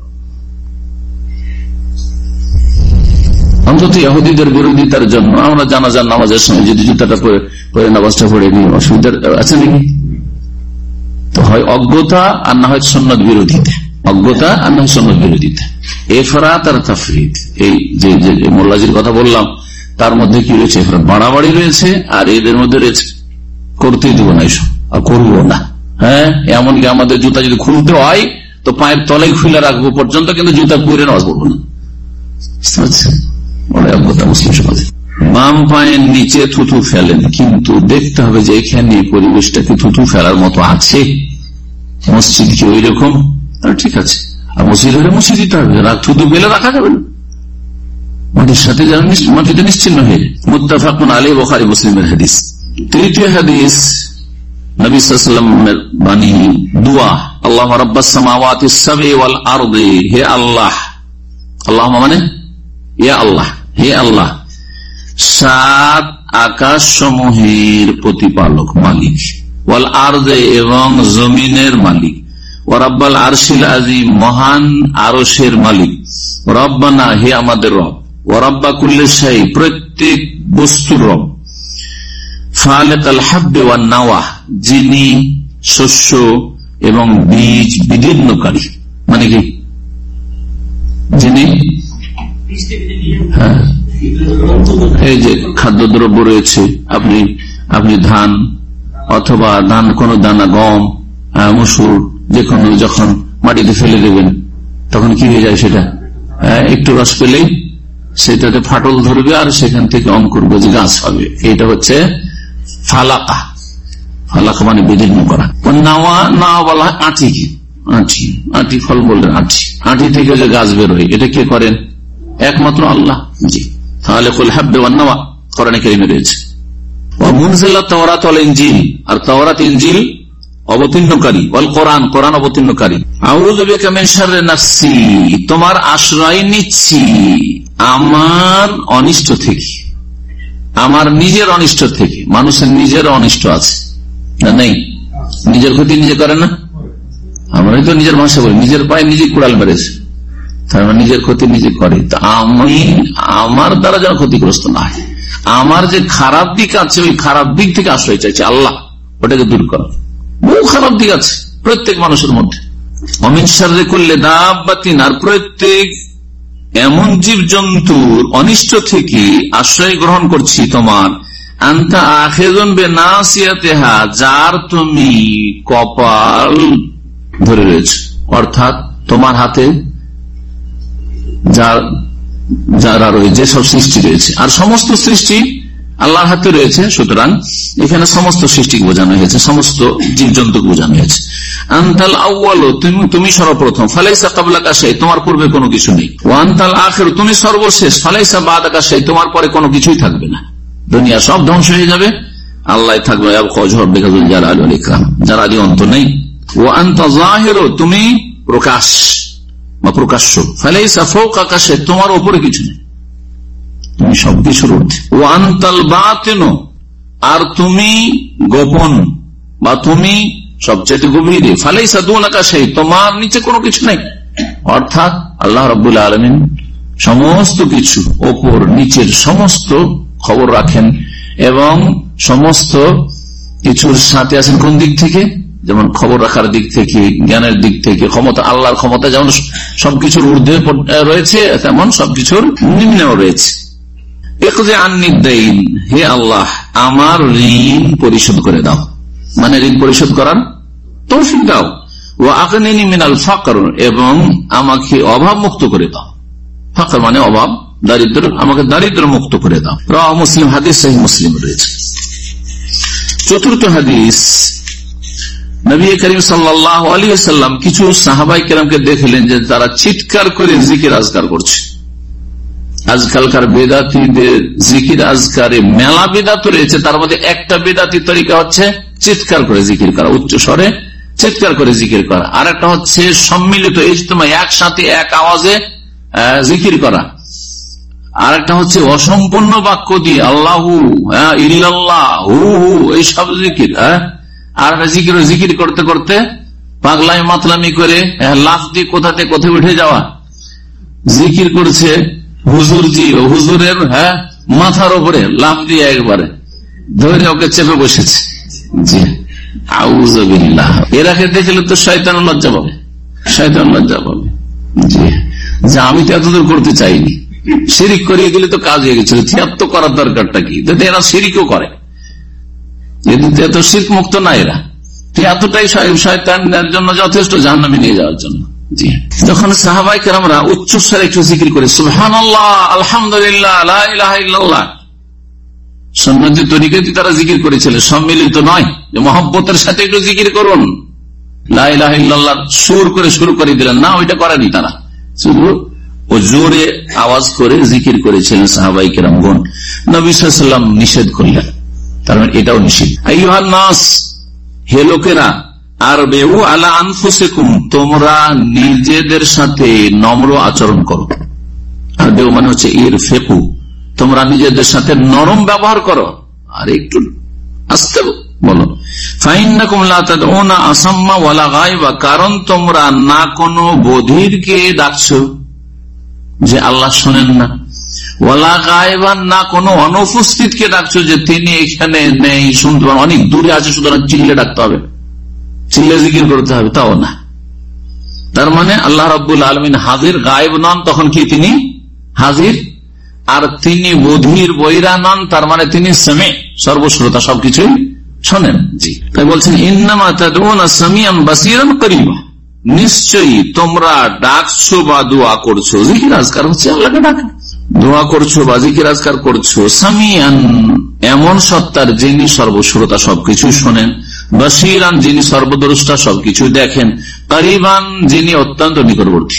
অন্তত ইহুদিদের বিরোধিতার জন্য আমরা জানাজার নামাজের সময় যদি জুতাটা পরে নামাজটা পড়ে নিই, অসুবিধা আছে নাকি? তো হয় অজ্ঞতা আর না হয় সুন্নাত বিরোধিতা, অজ্ঞতা আর না হয় সুন্নাত বিরোধিতা, ইফরাত আর তাফরিদ। এই যে মোল্লাজির কথা বললাম তার মধ্যে কি রয়েছে? ইফরাত, বাড়াবাড়ি রয়েছে, আর এদের মধ্যে রয়েছে করতেই দেবো না, এসব আর করবো না। হ্যাঁ, এমনকি আমাদের জুতা যদি খুলতে হয় তো পায়ের তলায় খুলে রাখবো পর্যন্ত, কিন্তু জুতা পরে নামাজ পড়বো না। মুসলিম সমাজে বাম পায়ের নিচে থুথু ফেলেন, কিন্তু দেখতে হবে যে এখানে পরিবেশটা কি থুথু ফেলার মতো আছে, মসজিদ কি ওই রকম, ঠিক আছে। আর মসজিদ হলে মসজিদ দিতে হবে, থুথু ফেলে রাখা যাবে না, মাটির সাথে যেন মাটিতে নিশ্চিন্ন হয়ে যায়। মুত্তাফাকুন আলাইহি, বুখারী মুসলিমের হাদিস। তৃতীয় হাদিস নবী সাল্লাল্লাহু আলাইহি ওয়াসাল্লামের বাণী, দোয়া, আল্লাহ রাব্বাস সামাওয়াতিস সাবঈ ওয়াল আরদি, হে আল্লাহ, আল্লাহ মানে ইয়া আল্লাহ, হে আল্লাহ, সাত আকাশ সমূহের প্রতিপালক, মালিক, ওয়াল আরদে, এবং জমিনের মালিক, ওয়া রাব্বাল আরশিল আযীম, মহান আরশের মালিক, রব্বানা, হে আমাদের রব, ওয়া রাব্বা কুল্লি শাই, প্রত্যেক বস্তুর রব, ফালিকাল হাব্বি ওয়ান নাওয়া, যিনি শস্য এবং বীজ বিদীর্ণকারী, মানে কি? যিনি হ্যাঁ, এই যে খাদ্যদ্রব্য রয়েছে, আপনি আপনি ধান অথবা ধান, কোন দানা, গম, মসুর, যে কোনো যখন মাটিতে ফেলে দেবেন তখন কি হয়ে যায়? সেটা একটু রস পেলেই সেটাতে ফাটল ধরবে, আর সেখান থেকে অঙ্কুর গজে গাছ হবে। এটা হচ্ছে ফালাকা। ফালাকা মানে বিদীর্ণ করা। নাওয়া, নাওয়া বলা হয় আঁটিকে, আঁটি, আঁটি ফল বললেন আঁটি, আঁটি থেকে যে গাছ বেরোয়, এটা কে করেন? একমাত্র আল্লাহ। জি, খালিকুল হাব্বি ওয়ান নাওয়া কোরআনে কারীমে রয়েছে। ওয়া মুনজিলাত তাওরাত ওয়াল ইনজিল, আর তাওরাত ইনজিল অবতীর্ণকারী, ওয়াল কোরআন, কোরআন অবতীর্ণকারী। আউযু বিকা মিন শাররি নাফসি, তোমার আশ্রয় নিচ্ছি আমার অনিষ্ট থেকে, আমার নিজের অনিষ্ট থেকে। মানুষের নিজের অনিষ্ট আছে না? নেই? নিজের ক্ষতি নিজে করে না? আমরাই তো নিজের ভাষা বলি, নিজের পায়ে নিজে কুড়াল মেরেছে, তার মানে নিজের ক্ষতি নিজে করে। তা আমি আমার দ্বারা যেন ক্ষতিগ্রস্ত না হয়, আমার যে খারাপ দিক আছে ওই খারাপ দিক থেকে আশ্রয় চাইছে আল্লাহ, ওটাকে দূর করা। বহু খারাপ দিক আছে প্রত্যেক মানুষের মধ্যে। অমিন শাররি কুল্লি দাব্বাতিন, আর প্রত্যেক এমন জীব জন্তুর অনিষ্ট থেকে আশ্রয় গ্রহণ করছি তোমার। আনতা আখিযুন বিনাসিয়াতিহা, যার তুমি কপাল ধরে রয়েছে, অর্থাৎ তোমার হাতে যার যারা রয়েছে, যেসব সৃষ্টি রয়েছে, আর সমস্ত সৃষ্টি আল্লাহর হাতে রয়েছে। সুতরাং এখানে সমস্ত সৃষ্টি বোঝানো হয়েছে, সমস্ত জীবজন্তুকে বোঝানো হয়েছে। আনতাল আউয়ালু, তুমি তুমি সর্বপ্রথম, ফালাইসা ক্বাবলাকা শাই, তোমার পূর্বে কোনো কিছু নেই। ওয়া আনতাল আখিরু, তুমি সর্বশেষ, ফালাইসা বাদাকা শাই, তোমার পরে কোনো কিছুই থাকবে না। দুনিয়া সব ধ্বংস হয়ে যাবে, আল্লাহ থাকবে, যার আদি অন্ত নেই। ওয়া আনতা যাহিরু, তুমি প্রকাশ বা প্রকাশ্য, ফালাইসা ফাওকাকা শাই, তোমার উপরে কিছু নেই, তুমি সবকিছুর ঊর্ধ্বে। ওয়া আনতাল বাতিনু, আর তুমি গোপন বা তুমি সবচেয়ে গভীরে, ফালাইসা দুনাকা সেই, তোমার নিচে কোনো কিছু নাই। অর্থাৎ আল্লাহ রাব্বুল আলামিন সমস্ত কিছু ওপর নিচের সমস্ত খবর রাখেন এবং সমস্ত কিছুর সাথে আছেন কোন দিক থেকে? যেমন খবর রাখার দিক থেকে, জ্ঞানের দিক থেকে, ক্ষমতা, আল্লাহর ক্ষমতা যেমন সবকিছুর ঊর্ধ্বে রয়েছে তেমন সবকিছুর নিম্নেও রয়েছে। হে আল্লাহ, আমার ঋণ পরিশোধ করে দাও, মানে ঋণ পরিশোধ করার তৌফিক দাও। ও আগনিনি মিনাল ফাকর, এবং আমাকে অভাব মুক্ত করে দাও। ফাকর মানে অভাব, দারিদ্র, আমাকে দারিদ্র মুক্ত করে দাও। রাওয়াহ মুসলিম, হাদিস সহিহ মুসলিম রয়েছে। চতুর্থ হাদিস, নবী করিম সাল্লাল্লাহু আলাইহি ওয়াসাল্লাম কিছু সাহাবায়ে কেরামকে দেখলেন যে তারা চিৎকার করে জিকির আজকার করছে। আজকালকার বেদাতীদের জিকির আজকারে মেলা বেদাত রয়েছে, তার মধ্যে একটা বেদাতি তরিকা হচ্ছে চিৎকার করে জিকির করা, উচ্চ স্বরে চিৎকার করে জিকির করা। আর একটা হচ্ছে সম্মিলিত ইজতিমা, একসাথে এক আওয়াজে জিকির করা। আর একটা হচ্ছে অসম্পূর্ণ বাক্য দিয়ে আল্লাহু ইল্লাল্লাহ হু হু এইসব জিকির। আর জিকির জিকির করতে করতে পাগলাই মাতলামি করে লাফ দিয়ে কোথাতে কোথায় উঠে যাওয়া। জিকির করছে হুজুরজি, হুজুরের হ্যাঁ মাথার উপরে লাফ দিয়ে একবারে ধরে ওকে চেপে বসেছে। জি আউযুবিল্লাহ। এরাকে দেখলে তো শয়তান লজ্জা পাবে, শয়তান লজ্জা পাবে। জি, যে আমি তো এতদূর করতে চাইনি, শিরিক করিয়ে গেলে তো কাজ হয়ে গেছিল, তিয়াত্ত করার দরকারটা কি? এরা শিরিকও করে, এত শিরক মুক্ত না এরা, এতটাই শয়তানের জন্য যথেষ্ট, জাহান্নামে নিয়ে যাওয়ার জন্য। জি, যখন সাহাবায়ে কেরামরা উচ্চস্বরে একটু জিকির করে সুবহানাল্লাহ, আলহামদুলিল্লাহ, লা ইলাহা ইল্লাল্লাহ, সুন্নতি তরিকাতে তারা জিকির করেছিল, সম্মিলিত নয় যে মহব্বতের সাথে একটু জিকির করুন, লা ইলাহা ইল্লাল্লাহ সুর করে শুরু করে দিলেন না, ওইটা করেনি তারা, শুধু ও জোরে আওয়াজ করে জিকির করেছিলেন সাহাবায়ে কেরামগণ। নবী সাল্লাল্লাহু আলাইহি ওয়াসাল্লাম নিষেধ করলেন, তার মানে এটাও নিষেধ। আইয়ুহান নাস, হে লোকেরা, আর বেউ আলা আনফুসিকুম, তোমরা নিজেদের সাথে নম্র আচরণ করো। আর বেউ মানে হচ্ছে ইরফিকু, তোমরা নিজেদের সাথে নরম ব্যবহার করো, আর একটু আস্তে বলো। ফাইন্নাকুম লা তাদউনা আসাম্মা ওয়ালা গায়বা, কারণ তোমরা না কোনো বধিরকে ডাকছো যে আল্লাহ শোনেন না, ওয়ালা গায়বান, না কোনো অনুপস্থিতকে ডাকছো যে তিনি এখানে নেই, শুনতে পারেন, অনেক দূরে আছে, সুতরাং চিল্লে ডাকতে হবে, চিল্লে জিকির করতে হবে, তাও না। তার মানে আল্লাহ রাব্বুল আলামিন হাজির, গায়েব নন, তখন কি তিনি হাজির। আর তিনি বধির বৈরা নন, তার মানে তিনি সামি, সর্বশ্রোতা, সবকিছুই শোনেন। জি, তাই বলছেন ইন্নামা তাদউনা সামিআন বাসীরান করিবা, নিশ্চয়ই তোমরা ডাকছো বা দোয়া করছো, জিকির আজকার হচ্ছে আল্লাহকে ডাকা, দোয়া করছো বা জিকির আজকার করছো, সামিআন এমন সত্তার যিনি সর্বশ্রোতা, সবকিছু শোনেন, বাসীরান যিনি সর্বদ্রষ্টা, সবকিছু দেখেন, করিবান যিনি অত্যন্ত নিকটবর্তী,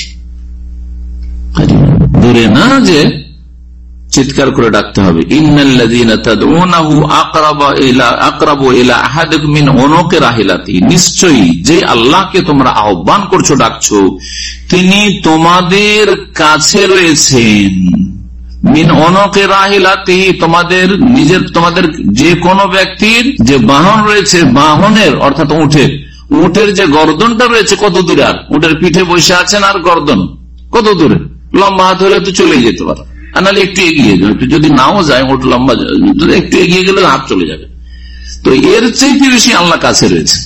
দূরে না যে চিৎকার করে ডাকতে হবে। ইন্নাল্লাযীনা তাদউনাহু আকরাবা ইলা আকরাবু ইলা আহাদিকুম মিন উনুকি রাহিলাতি, নিশ্চয়ই যে আল্লাহকে তোমরা আহ্বান করছো, ডাকছো, তিনি তোমাদের কাছে রয়েছেন, মিন উনুকি রাহিলাতি, তোমাদের নিজের, তোমাদের যে কোনো ব্যক্তির যে বাহন রয়েছে, বাহনের অর্থাৎ উটের, উটের যে গর্দনটা রয়েছে কত দূরে, আর উটের পিঠে বসে আছেন আর গর্দন কত দূরে, লম্বা হাত হলে তো চলে যেতে পারে, আর নাহলে একটু এগিয়ে যাবে, যদি নাও যায় ওট লম্বা, একটু এগিয়ে গেলে হাত চলে যাবে। তো এর চাইতে বেশি আল্লাহ কাছে রয়েছে,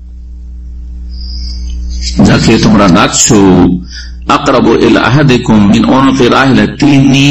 যাকে তোমরা ডাকছো, আকরাবু ইলা আহাদিকুম মিন উনুকি রাহিলা, তিনি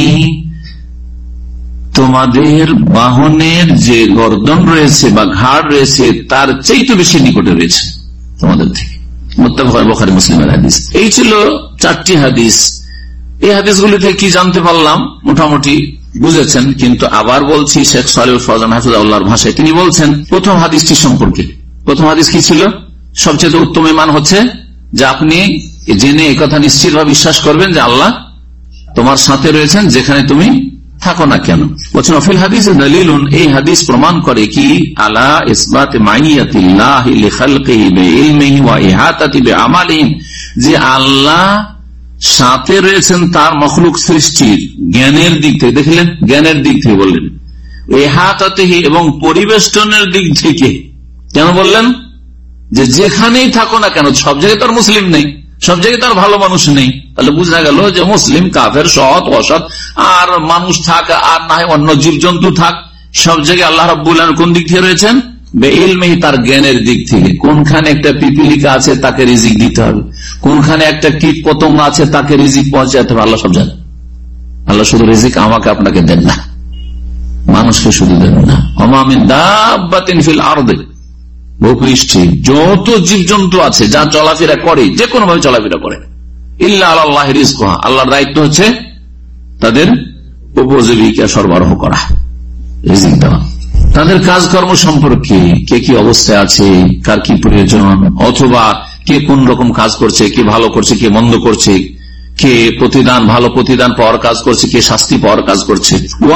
তোমাদের বাহনের যে গর্দন রয়েছে বা ঘাড় রয়েছে তার চাইতে বেশি নিকটে রয়েছে তোমাদের থেকে। মুত্তাফাক বুখারী মুসলিমের হাদিস। এই ছিল চারটি হাদিস। এই হাদিসগুলি থেকে কি জানতে পারলাম মোটামুটি বুঝেছেন, কিন্তু আবার বলছি শেখ সালেহুল ফওজান হাফিজাহুল্লাহর ভাষায় তিনি বলছেন প্রথম হাদিসটি সম্পর্কে। প্রথম হাদিস কি ছিল? সবচেয়ে উত্তম ঈমান হচ্ছে যে আপনি জেনে একথা নিশ্চিত ভাবে বিশ্বাস করবেন যে আল্লাহ তোমার সাথে রয়েছেন যেখানে তুমি থাকো না কেন। বলছেন অফিল হাদিসে দলিলুন, এই হাদিস প্রমাণ করে কি আলা ইসবাত মাইয়াতিল্লাহি লিখালকিহি বিইলমিহি ওয়া ইহাতাতি বিআমালিহি, যে আল্লাহ সাথে রয়েছেন তার মখলুক সৃষ্টির জ্ঞানের দিক থেকে। দেখলেন, জ্ঞানের দিক থেকে বললেন, ইহাতাতিহি এবং পরিবেষ্টনের দিক থেকে। কেন বললেন? যে যেখানেই থাকো না কেন, সব জায়গায় তার মুসলিম নেই, সব জায়গায় তার ভালো মানুষ নেই। তাহলে বোঝা গেল যে মুসলিম, কাফের, সৎ, অসৎ, আর মানুষ থাক আর না হয় অন্য জীবজন্তু থাক, সব জায়গায় আল্লাহ রাব্বুল আলামিন কোন দিক থেকে রয়েছেন? বেইলমিহি, তার জ্ঞানের দিক থেকে। কোনখানে একটা পিপিলিকা আছে তাকে রিজিক দিতে হবে, কোনখানে একটা কীট পতঙ্গ আছে তাকে রিজিক পৌঁছাতে হবে, আল্লাহ সব জানেন। আল্লাহ শুধু রিজিক আমাকে আপনাকে দেন না, মানুষকে শুধু দেন না। ওমা মিন দাব্বাতিন ফিল আরদি, ভূপৃষ্ঠে যত জীবজন্তু আছে যা চলাফেরা করে, যে কোনো ভাবে চলাফেরা করে, ইল্লা আলাল্লাহি রিজকুহা, আল্লাহর দায়িত্ব হচ্ছে তাদের উপজীবিকা সরবরাহ করা, রিজিক দেওয়া। তাদের কাজকর্ম সম্পর্কে কে কি অবস্থায় আছে, কার কি প্রয়োজন, অথবা কে কোন রকম কাজ করছে, কে ভালো করছে, কে মন্দ করছে, কে প্রতিদান ভালো প্রতিদান পাওয়ার কাজ করছে, কে শাস্তি পাওয়ার কাজ করছে।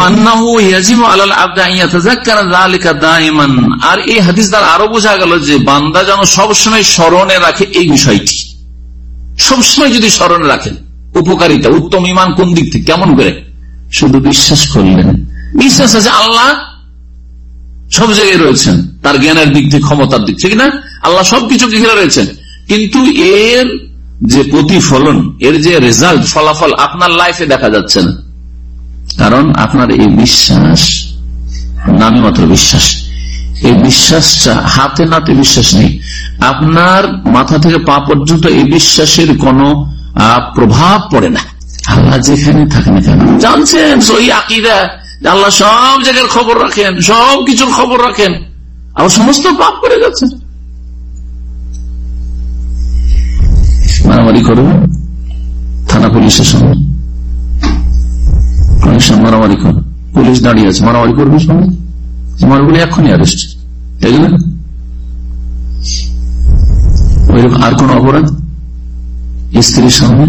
আর এই হাদিস দ্বারা আরো বোঝা গেল যে বান্দা যেন সবসময় স্মরণে রাখে এই বিষয়টি, সবসময় যদি স্মরণে রাখেন উপকারিতা, উত্তম ঈমান কোন দিক থেকে, কেমন করে, শুধু বিশ্বাস করলেন, বিশ্বাস আছে আল্লাহ সব জায়গায় রয়েছেন, তার জ্ঞানের দিক থেকে, ক্ষমতার দিক থেকে, না আল্লাহ সবকিছুকে ঘিরে রয়েছেন, কিন্তু এর যে প্রতিফলন, এর যে রেজাল্ট, ফলাফল আপনার লাইফে দেখা যাচ্ছে না, কারণ আপনার এই বিশ্বাস নামে মাত্র বিশ্বাস, এই বিশ্বাসটা হাতে নাতে বিশ্বাস নেই, আপনার মাথা থেকে পা পর্যন্ত এই বিশ্বাসের কোনো প্রভাব পড়ে না। আল্লাহ যেখানে থাকেন কেন জানছেন, সহি আকীদা, আল্লাহ সব জায়গার খবর রাখেন, সব কিছুর খবর রাখেন, আবার সমস্ত পাপ করে যাচ্ছেন। মারামারি করবে থানা পুলিশের সঙ্গে, মারামারি করবে, পুলিশ দাঁড়িয়ে আছে, মারামারি করবে সঙ্গে, মারগুলি এখনই অ্যারেস্ট, তাই না? আর কোন অপরাধ, স্ত্রীর সামনে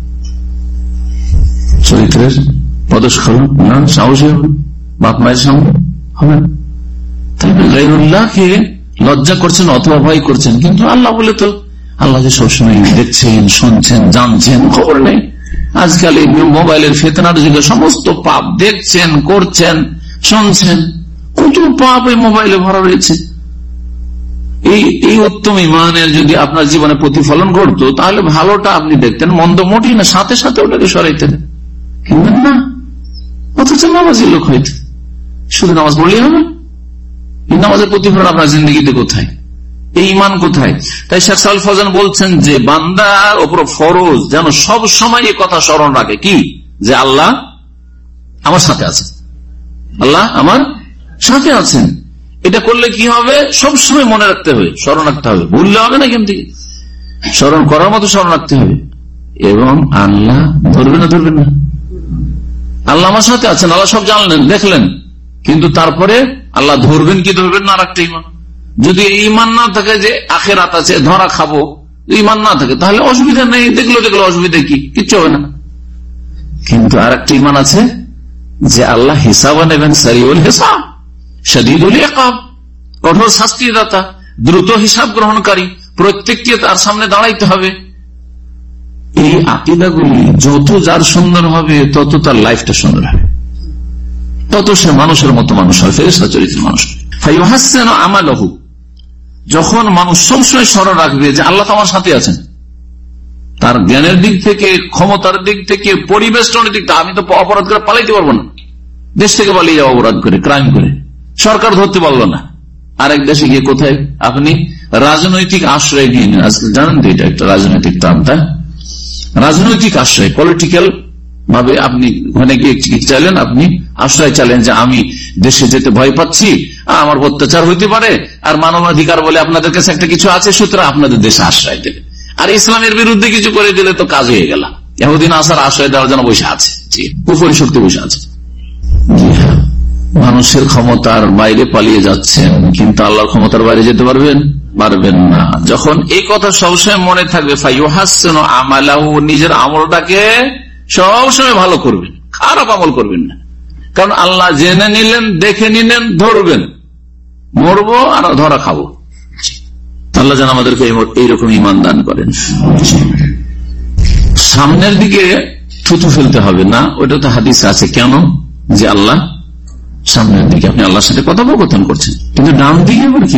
চরিত্রের পদস্খলন, না সাহসী হবে, বাপ মায়ের সামনে হবে, গায়রুল্লাহকে লজ্জা করছেন অথবা ভয় করছেন, কিন্তু আল্লাহ বলে তো আল্লাহ যে সবসময় দেখছেন, শুনছেন, জানছেন, খবর নেই। আজকাল এই মোবাইলের ফিতনার যুগে সমস্ত পাপ দেখছেন, করছেন, শুনছেন, কত পাপ এই মোবাইলে ভরা রয়েছে। এই এই উত্তম ঈমানের যদি আপনার জীবনে প্রতিফলন ঘটতো, তাহলে ভালোটা আপনি দেখতেন, মন্দ মোটেই না, সাথে সাথে ওটাকে সরাইতেন, কিন্তু না, অথচ নামাজি লোক হইত, শুধু নামাজ পড়লেই হবে। এই নামাজের প্রতিফলন আপনার জিন্দগিতে কোথায়, এই ঈমান কোথায়? তাই শেখ সালেহ ফৌজান বলছেন যে বান্দার উপর ফরজ যেন সব সময় এই কথা স্মরণ রাখে, কি, যে আল্লাহ আমার সাথে আছেন, আল্লাহ আমার সাথে আছেন। এটা করলে কি হবে, সব সময় মনে রাখতে হবে, স্মরণ রাখতে হবে, ভুললে হবে না, কিন্তু স্মরণ করার মতো স্মরণ রাখতে হবে। এবং আল্লাহ ধরবেন না, ধরবেন না, আল্লাহ আমার সাথে আছেন, আল্লাহ সব জানলেন, দেখলেন, কিন্তু তারপরে আল্লাহ ধরবেন কি ধরবেন না, আর একটা ঈমান। যদি ঈমান না থাকে যে আখিরাত আছে, ধরা খাবো, ঈমান না থাকে, তাহলে অসুবিধা নেই, দেখলো দেখলো অসুবিধা কি, কিচ্ছু হবে না। কিন্তু আর একটা ঈমান আছে যে আল্লাহ হিসাব নেবেন, সারিউল হিসাব, শাদীদুল ইকাব, কঠোর শাস্তিদাতা, দ্রুত হিসাব গ্রহণকারী, প্রত্যেককে তার সামনে দাঁড়াইতে হবে। এই আকীদাগুলি যত যার সুন্দর হবে, তত তার লাইফটা সুন্দর হবে, তত সে মানুষের মতো মানুষ হয়, ফেরেশতা চরিত্রের মানুষ। ফায়ুহাসসিনু আমালাহু, যখন মানুষ সবসময় স্মরণ রাখবে যে আল্লাহ তোমার সাথে আছেন, তার জ্ঞানের দিক থেকে, ক্ষমতার দিক থেকে, পরিবেষ্টনের দিক থেকে, আমি তো অপরাধ করে পালাইতে পারবো না, দেশ থেকে পালিয়ে যাবো অপরাধ করে, ক্রাইম করে, সরকার ধরতে পারলো না, আরেক দেশে গিয়ে কোথায় আপনি রাজনৈতিক আশ্রয় নিয়ে নেন। আজকে জানেন তো এটা একটা রাজনৈতিক টার্মটা, রাজনৈতিক আশ্রয়, পলিটিক্যাল ভাবে আপনি ওখানে গিয়ে চাইলেন, আপনি আশ্রয় চাইলেন যে আমি দেশে যেতে ভয় পাচ্ছি, আমার অত্যাচার হইতে পারে, আর মানবাধিকার বলে আপনাদের কাছে একটা কিছু আছে, সুতরাং আপনাদের দেশে আশ্রয় দেবে। আর ইসলামের বিরুদ্ধে কিছু করে দিলে তো কাজ হয়ে গেল, ইহুদিন আসার আশ্রয় দেওয়ার জন্য বসে আছে, কুফরি শক্তি বসে আছে। মানুষের ক্ষমতার বাইরে পালিয়ে যাচ্ছেন, কিন্তু আল্লাহর ক্ষমতার বাইরে যেতে পারবেন পারবেন না। যখন এই কথা সবসময় মনে থাকবে, ফায়ুহাসসিনু আমালাহু, নিজের আমলটাকে সবসময় ভালো করবেন, খারাপ আমল করবেন না, কারণ আল্লাহ জেনে নিলেন, দেখে নিলেন, ধরবেন, মরবো আর ধরা খাবো। আল্লাহ যেন আমাদেরকে এইরকম ঈমান দান করেন। সামনের দিকে থুতু ফেলতে হবে না, ওটা তো হাদিসে আছে, কেন, যে আল্লাহ সামনের দিকে, আপনি আল্লাহর সাথে কথোপকথন করছেন, কিন্তু ডান দিকে আবার কি হলো,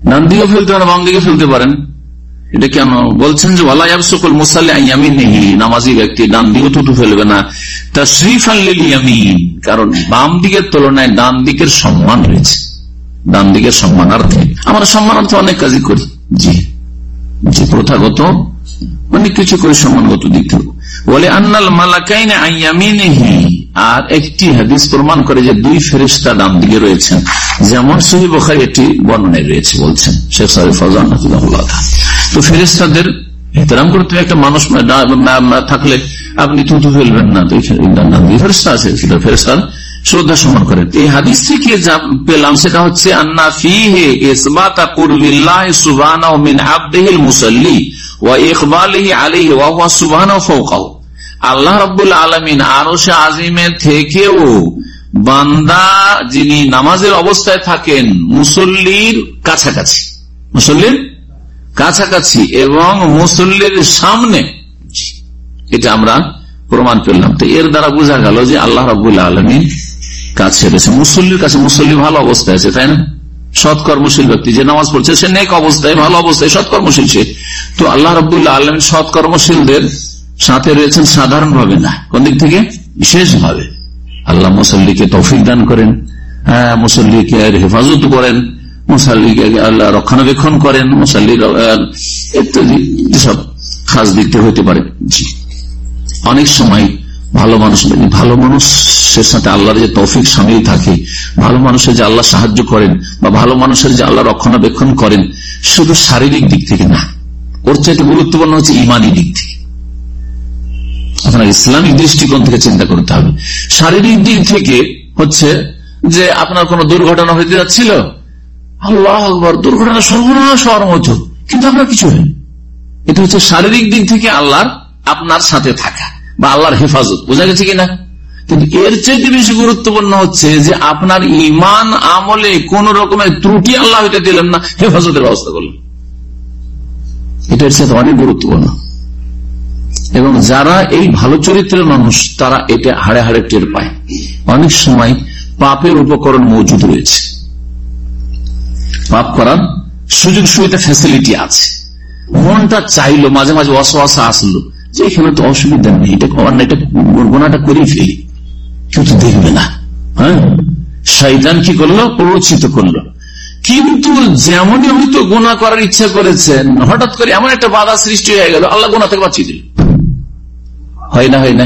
ডান দিকে ফেলতে পারেন, বাম দিকে ফেলতে পারেন। এটা কেন বলছেন যে ওয়ালা ইয়াবসুকুল মুসাল্লি আন ইয়ামিনিহি, নামাজি ব্যক্তি ডান দিকে থুতু ফেলবে না, তাশরীফান লিল ইয়ামিন, কারণ বাম দিকের তুলনায় ডান দিকের সম্মান রয়েছে। ডান দিকের সম্মানার্থে আমরা সম্মানার্থে অনেক কাজই করি, জি জি প্রথাগত অনেক কিছু করে সম্মানগত দিক থেকে বলে। আন্নাল মালাকাইনা আন ইয়ামিনিহি, আর একটি হাদিস প্রমাণ করে যে দুই ফেরেশতা ডান দিকে রয়েছেন, যেমন সহিহ বুখারী এটি বর্ণনায় রয়েছে, বলছেন শেখ সালেহ ফাওজান রাহিমাহুল্লাহ। তো ফেরেশতাদের ইহতিরাম করতে একটা মানুষ থাকলে আপনি থুতু ফেলবেন না, তো ডান দিকে ফেরেশতা আছে, সেটা ফেরেশতার শ্রদ্ধা সম্মান করেন। এই হাদিস থেকে যা পেলাম সেটা হচ্ছে আন্না ফীহি ইসবাতা কুরবিল্লাহি সুবহানাহু মিন আবদিহিল মুসাল্লি ওয়া ইকবালিহি আলাইহি ওয়া হুয়া সুবহানাহু ফাওকাহু। আল্লাহ রাব্বুল আলামিন আরশে আজিমে থেকেও বান্দা যিনি নামাজের অবস্থায় থাকেন মুসল্লির কাছাকাছি, মুসল্লির কাছাকাছি এবং মুসল্লির সামনে, এটা আমরা প্রমাণ পেলাম। তো এর দ্বারা বোঝা গেল যে আল্লাহ রাব্বুল আলামিন কাছে রয়েছে, মুসল্লির কাছে। মুসল্লি ভালো অবস্থায় আছে, তাই না? সৎকর্মশীল ব্যক্তি যে নামাজ পড়ছে সে নেক অবস্থায়, ভালো অবস্থায়, সৎকর্মশীল সে। তো আল্লাহ রাব্বুল আলামিন সৎকর্মশীলদের সাথে রয়েছেন সাধারণ ভাবে না, কোন দিক থেকে? বিশেষ ভাবে। আল্লাহ মুসল্লিকে তৌফিক দান করেন, হ্যাঁ মুসল্লিকে হেফাজত করেন, মুসল্লিকে আল্লাহ রক্ষণাবেক্ষণ করেন, মুসল্লির ইত্যাদি যেসব খাস দিকটা হইতে পারে। জি, অনেক সময় ভালো মানুষ, ভালো মানুষের সাথে আল্লাহর যে তৌফিক সামিল থাকে, ভালো মানুষের যে আল্লাহ সাহায্য করেন বা ভালো মানুষের যে আল্লাহ রক্ষণাবেক্ষণ করেন, শুধু শারীরিক দিক থেকে না, ওর চাইতে গুরুত্বপূর্ণ হচ্ছে ইমানি দিক থেকে। আপনার ইসলামিক দৃষ্টিকোণ থেকে চিন্তা করতে হবে। শারীরিক দিক থেকে হচ্ছে যে আপনার কোন দুর্ঘটনা হইতে যাচ্ছিল, আল্লাহ আকবার, দুর্ঘটনা সর্বনাশ হওয়ার মতো, কিন্তু আপনার কিছু হয়নি। এটা হচ্ছে শারীরিক দিক থেকে আল্লাহর আপনার সাথে থাকা বা আল্লাহর হেফাজত, বোঝা গেছে কিনা? কিন্তু এর চাইতে বেশি গুরুত্বপূর্ণ হচ্ছে যে আপনার ইমান আমলে কোন রকমের ত্রুটি আল্লাহ হইতে দিলেন না, হেফাজতের ব্যবস্থা করলেন। এটা এর সাথে অনেক গুরুত্বপূর্ণ। এবং যারা এই ভালো চরিত্রের মানুষ তারা এটা হাড়ে হাড়ে টের পায়। অনেক সময় পাপের উপকরণ মজুদ রয়েছে, পাপ করার সুযোগ সুবিধা ফ্যাসিলিটি আছে, মনটা চাইলো, মাঝে মাঝে ওয়াসওয়াসা আসলো যে এখানে তো অসুবিধা নেই, এটা এটা গোনাটা করেই ফেলি, কেউ তো দেখবে না। হ্যাঁ, শয়তান কি করলো? প্ররোচিত করলো। কিন্তু যেমনই হয়তো গোনা করার ইচ্ছা করেছেন, হঠাৎ করে এমন একটা বাধা সৃষ্টি হয়ে গেল, আল্লাহ গোনা থেকে বাঁচিয়ে দিল। হয় না? হয় না?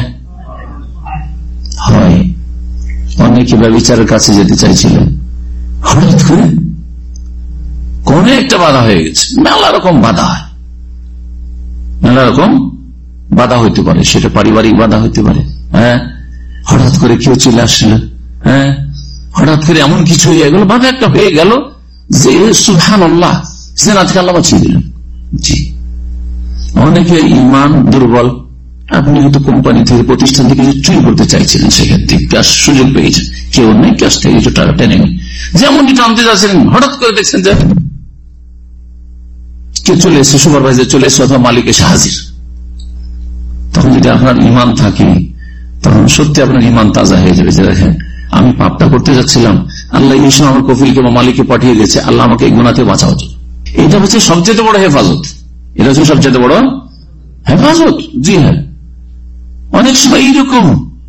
হয়। অনেকে ব্যভিচারের কাছে যেতে চাইছিলেন, হঠাৎ করে কোন একটা বাধা হয়ে গেছে। মেলা রকম বাধা হয়, মেলা রকম বাধা হইতে পারে, সেটা পারিবারিক বাধা হইতে পারে। হ্যাঁ, হঠাৎ করে কেউ চলে আসলো, হ্যাঁ, হঠাৎ করে এমন কিছু হয়ে গেল, বাধা একটা হয়ে গেল যে সুবহানাল্লাহ, জেনা থেকে আল্লাহ বাঁচিয়ে দিলেন। জি, অনেকে ইমান দুর্বল, আপনি হয়তো কোম্পানি থেকে, প্রতিষ্ঠান থেকে চুরি করতে চাইছিলেন, সেক্ষেত্রে ক্যাশ সুযোগ পেয়েছেন, কেউ নেই ক্যাশ থেকে কিছু টাকা টেনে নেই, যেমন টানতে যাচ্ছিলেন, হঠাৎ করে দেখছেন যে কেউ চলে এসে, সুপারভাইজার চলে এসে অথবা মালিক এসে হাজির। তখন যদি আপনার ইমান থাকে, তখন সত্যি আপনার ইমান তাজা হয়ে যাবে যে দেখেন আমি পাপটা করতে যাচ্ছিলাম, আল্লাহ এই সময় আমার কফিলকে বা মালিককে পাঠিয়ে দিয়েছে, আল্লাহ আমাকে এই গুনাহ থেকে বাঁচাও। এটা হচ্ছে সবচেয়ে বড় হেফাজত, এটা হচ্ছে সবচেয়ে বড় হেফাজত। জি হ্যাঁ, অনেক সময় এইরকম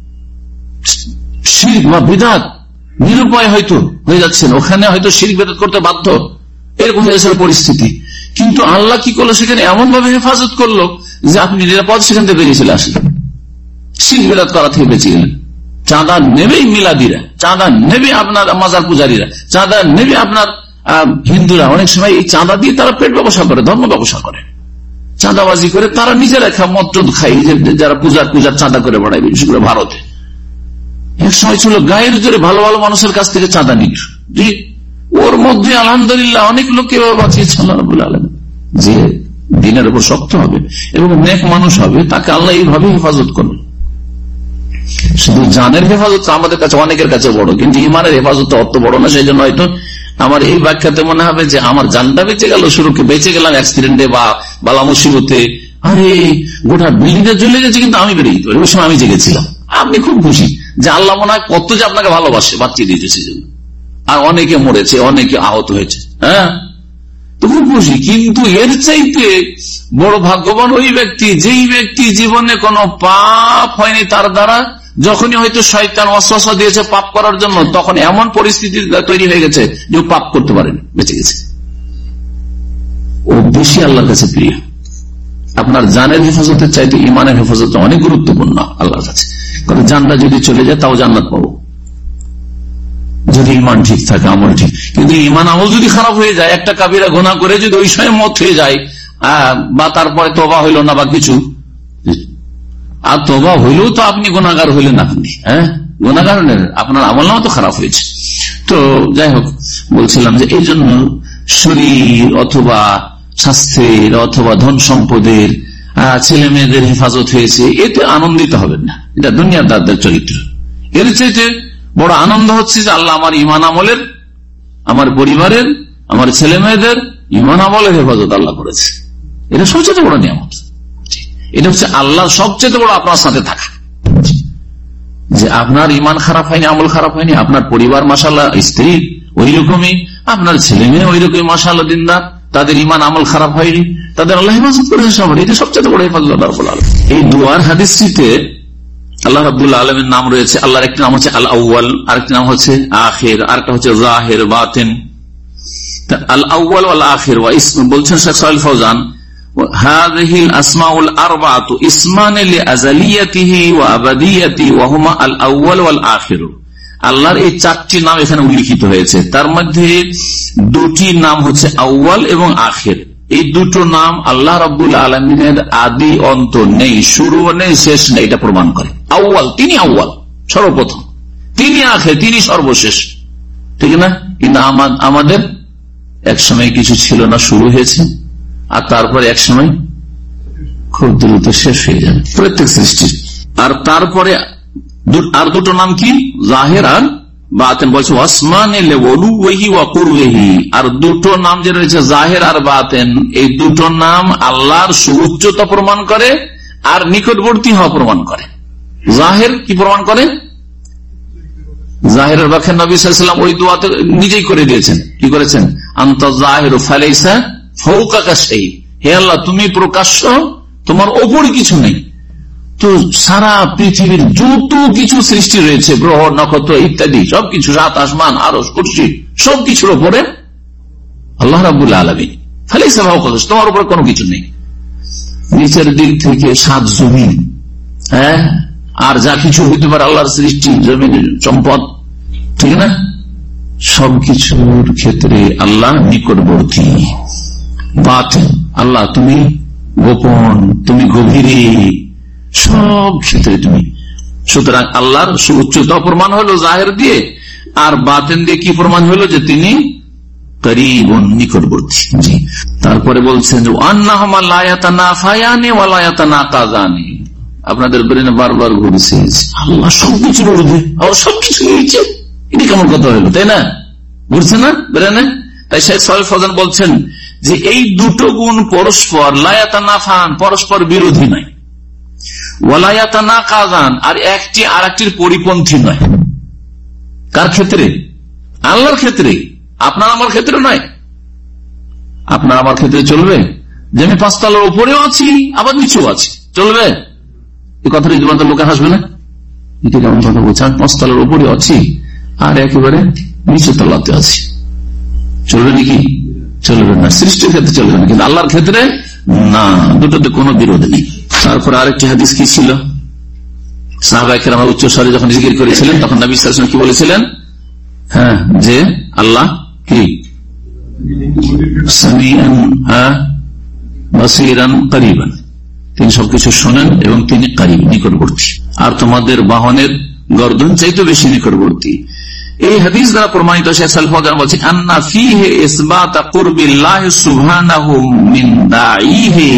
শিরক বা বিদআত নিরুপায় হয়তো হয়ে যাচ্ছেন, ওখানে হয়তো শিরক বিদআত করতে বাধ্য, এরকম হয়েছিল পরিস্থিতি। কিন্তু আল্লাহ কি করলো? সেখানে এমন ভাবে হেফাজত করলো যে আপনি নিরাপদ সেখান থেকে বেরিয়ে চলে আসলেন, শিরক বিদআত করা থেকে বেঁচে গেলেন। চাঁদা নেবেই মিলাদিরা, চাঁদা নেবে আপনার মাজার পূজারীরা, চাঁদা নেবে আপনার হিন্দুরা। অনেক সময় এই চাঁদা দিয়ে তারা পেট ব্যবসা করে, ধর্ম ব্যবসা করে, চাঁদাবাজি করে তারা নিজেরা মদ খায়, যারা পূজার পূজার চাঁদা করে বেড়ায়, বিশেষ করে ভারতে। এক সময় ছিল গায়ের জোরে ভালো ভালো মানুষের কাছ থেকে চাঁদা নিত, ওর মধ্যে আলহামদুলিল্লাহ অনেক লোককে বাঁচিয়েছেন আল্লাহ রাব্বুল আলামিন। যে দিনের উপর শক্ত হবে এবং নেক মানুষ হবে, তাকে আল্লাহ এইভাবে হেফাজত করবে। শুধু জানের হেফাজত আমাদের কাছে অনেকের কাছে বড়, কিন্তু ইমানের হেফাজত অত বড় না। সেই জন্য হয়তো আমার এই ব্যাখ্যাতে মনে হবে যে আমার জানটা বেঁচে গেল, শুরুকে বেঁচে গেলাম অ্যাক্সিডেন্টে বা বালা মুসিবতে, আরে গোটা বিল্ডিংটা জ্বলে গেছে কিন্তু আমি বেরিয়ে যেতে পারি, ওই সময় আমি জেগেছিলাম। আপনি খুব খুশি যে আল্লাহ মনে হয় কত যে আপনাকে ভালোবাসে, বাঁচিয়ে দিয়েছে সেজন্য। আর অনেকে মরেছে, অনেকে আহত হয়েছে। হ্যাঁ, রূপসী, কিন্তু এর চাইতে বড় ভাগ্যবান ওই ব্যক্তি যেই ব্যক্তি জীবনে কোনো পাপ হয়নি, তার দ্বারা যখনই হয়তো শয়তান ওয়াসওয়াসা দিয়েছে পাপ করার জন্য, তখন এমন পরিস্থিতি তৈরি হয়ে গেছে যে পাপ করতে পারেন, বেঁচে গেছে। ও বেশি আল্লাহর কাছে প্রিয়। আপনার জানের হেফাজতের চাইতে ইমানের হেফাজত অনেক গুরুত্বপূর্ণ আল্লাহর কাছে। কারণ জানটা যদি চলে যায় তাও জান্নাত পাবো, যদি ইমান ঠিক থাকে, আমল ঠিক। কিন্তু ইমান আমল যদি খারাপ হয়ে যায়, একটা কাবিরা গুনাহ করে যদি ওই সময় মত হয়ে যায়, বা তারপরে তওবা হইল না বা কিছু, আর তওবা হইলেও তো আপনি গুনাহগার হইলেন, আপনি হ্যাঁ গুনাহগার হলেন, আপনার আমল নাও তো খারাপ হয়েছে। তো যাই হোক, বলছিলাম যে এই জন্য শরীর অথবা স্বাস্থ্যের অথবা ধন সম্পদের, ছেলে মেয়েদের হেফাজত হয়েছে, এতে আনন্দিত হবেন না। এটা দুনিয়াদারদের চরিত্র। এর চাইতে বড় আনন্দ হচ্ছে যে আল্লাহ আমার ইমান আমলের, আমার পরিবারের, আমার ছেলে মেয়েদের ইমান আমলের হেফাজত আল্লাহ করেছে। এটা সবচেয়ে বড় নিয়ামত। এটা হচ্ছে আল্লাহর সবচেয়ে বড় আপনার সাথে থাকা, যে আপনার ইমান খারাপ হয়নি, আমল খারাপ হয়নি, আপনার পরিবার মাশাআল্লাহ, স্ত্রী ওই রকমই, আপনার ছেলে মেয়ে ওই রকমই মাশাআল্লাহ দিনদার, তাদের ইমান আমল খারাপ হয়নি, তাদের আল্লাহ হেফাজত করেছে সবার। এটা সবচেয়ে বড় হেফাজত আল্লাহ রাব্বুল আলামিন। এই দুয়ার হাদিসটিতে আল্লাহ রাব্বুল আলামিনের নাম রয়েছে। আল্লাহর একটি নাম হচ্ছে আল আউয়াল, আরেকটি নাম হচ্ছে আখির, আরেকটা হচ্ছে জাহির বাতিন। আল আউয়াল ওয়াল আখির ওয়া ইসম, বলছেন শেখ সালেহ ফৌজান, হাযিহিল আসমাউল আরবাআতু ইসমান লিআযালিয়াতিহি ওয়া আবাদিয়াতিহি ওয়া হুমা আল আউয়াল ওয়াল আখির। আল্লাহর এই চারটি নাম এখানে উল্লিখিত হয়েছে, তার মধ্যে দুটি নাম হচ্ছে আউয়াল এবং আখির। এই দুটো নাম আল্লাহ রাব্বুল আলামিনের আদি অন্ত নেই, শুরু নেই, শেষ নেই, এটা প্রমাণ করে। আউয়াল, তিনি আউয়াল সর্বপ্রথম, তিনি আখির, তিনি সর্বশেষ, ঠিক না? কিন্তু আমাদের এক সময় কিছু ছিল না, শুরু হয়েছে, আর তারপরে এক সময় খুব দ্রুত শেষ হয়ে যাবে প্রত্যেক সৃষ্টির। আর তারপরে আর দুটো নাম কি? জাহির আর বাতিন। বলছে আর দুটো নাম যে রয়েছে জাহির আর বাতিন, এই দুটো নাম আল্লাহর সুউচ্চতা প্রমাণ করে আর নিকটবর্তী হওয়া প্রমাণ করে। জাহির কি প্রমাণ করে? জাহিরের ব্যাখ্যা নবী সাল্লাল্লাহু আলাইহি ওয়াসাল্লাম ওই দোয়াতে নিজেই করে দিয়েছেন। কি করেছেন? আনতা জাহিরু ফালাইসা ফাওকাকা শাই, হে আল্লাহ তুমি প্রকাশ্য, তোমার ওপরে কিছু নেই। তো সারা পৃথিবীর যত কিছু সৃষ্টি রয়েছে, গ্রহ নক্ষত্র ইত্যাদি সবকিছু, সাত আসমান আরশ কুরসি সবকিছুর উপরে আল্লাহ রাব্বুল আলামিন। ফালাইসা ফাওকাকা, তোমার উপরে কোনো কিছু নেই। নিচের দিক থেকে সাত জমিন, হ্যাঁ, আর যা কিছু হইতে পারে আল্লাহর সৃষ্টি, জমিন সম্পদ, ঠিক না? সবকিছুর ক্ষেত্রে আল্লাহ নিকটবর্তী। বাতিন, আল্লাহ তুমি গোপন, তুমি গভীরে, সব ক্ষেত্রে তুমি। সুতরাং আল্লাহর সুউচ্চতা প্রমাণ হলো জাহির দিয়ে, আর বাতিন দিয়ে কি প্রমাণ হলো? যে তিনি করিবুন, নিকটবর্তী। জি, তারপরে বলছেন যে আন্নাহুমা লা ইয়াতানাফায়ানি ওয়া লা ইয়াতানাকাযানি। আপনাদের ব্রেনে বারবার ঘুরছে আল্লাহ সবকিছুর ঊর্ধ্বে, আর সবকিছু নিচে, এটা কেমন কথা হলো, তাই না? ঘুরছে না ব্রেনে? তাই শেখ সালেহ ফৌজান বলছেন যে এই দুটো গুণ পরস্পর লা ইয়াতানাফান, পরস্পর বিরোধী নয়, ওয়া লা ইয়াতানাকাযান, আর একটি আর একটির পরিপন্থী নয়। কার ক্ষেত্রে? আল্লাহর ক্ষেত্রে, আপনার আমার ক্ষেত্রে নয়। আপনার আমার ক্ষেত্রে চলবে যে আমি পাঁচতলার উপরেও আছি আবার নিচেও আছি, চলবে? এই কথাটা জীবন্ত লোকে হাসবে না? এটা কেমন কথা বলছে? আমি পাঁচতলার উপরে আছি আর একেবারে নিচে তলাতে আছি, চলবে নাকি? চলবে না। সৃষ্টির ক্ষেত্রে চলবে না, কিন্তু আল্লাহর ক্ষেত্রে না, দুটোতে কোনো বিরোধ নেই। তারপরে আরেকটি হাদিস কি ছিল? সাহাবায়ে কেরাম উচ্চ স্বরে যখন জিকির করেছিলেন, তখন নবী সাল্লাল্লাহু আলাইহি ওয়াসাল্লাম কি বলেছিলেন? হ্যাঁ, যে আল্লাহ কি সামিআন বাসীরান করিবান, তিনি সবকিছু শোনেন এবং তিনি করিব, নিকটবর্তী। আর তোমাদের বাহনের গর্দন চাইতে বেশি নিকটবর্তী। এই হাদিস দ্বারা প্রমাণিত শেখ সালেহ ফৌজান বলছেন আন্না ফীহি ইসবাত কুরবিল্লাহ সুবহানাহু মিন দাঈহি।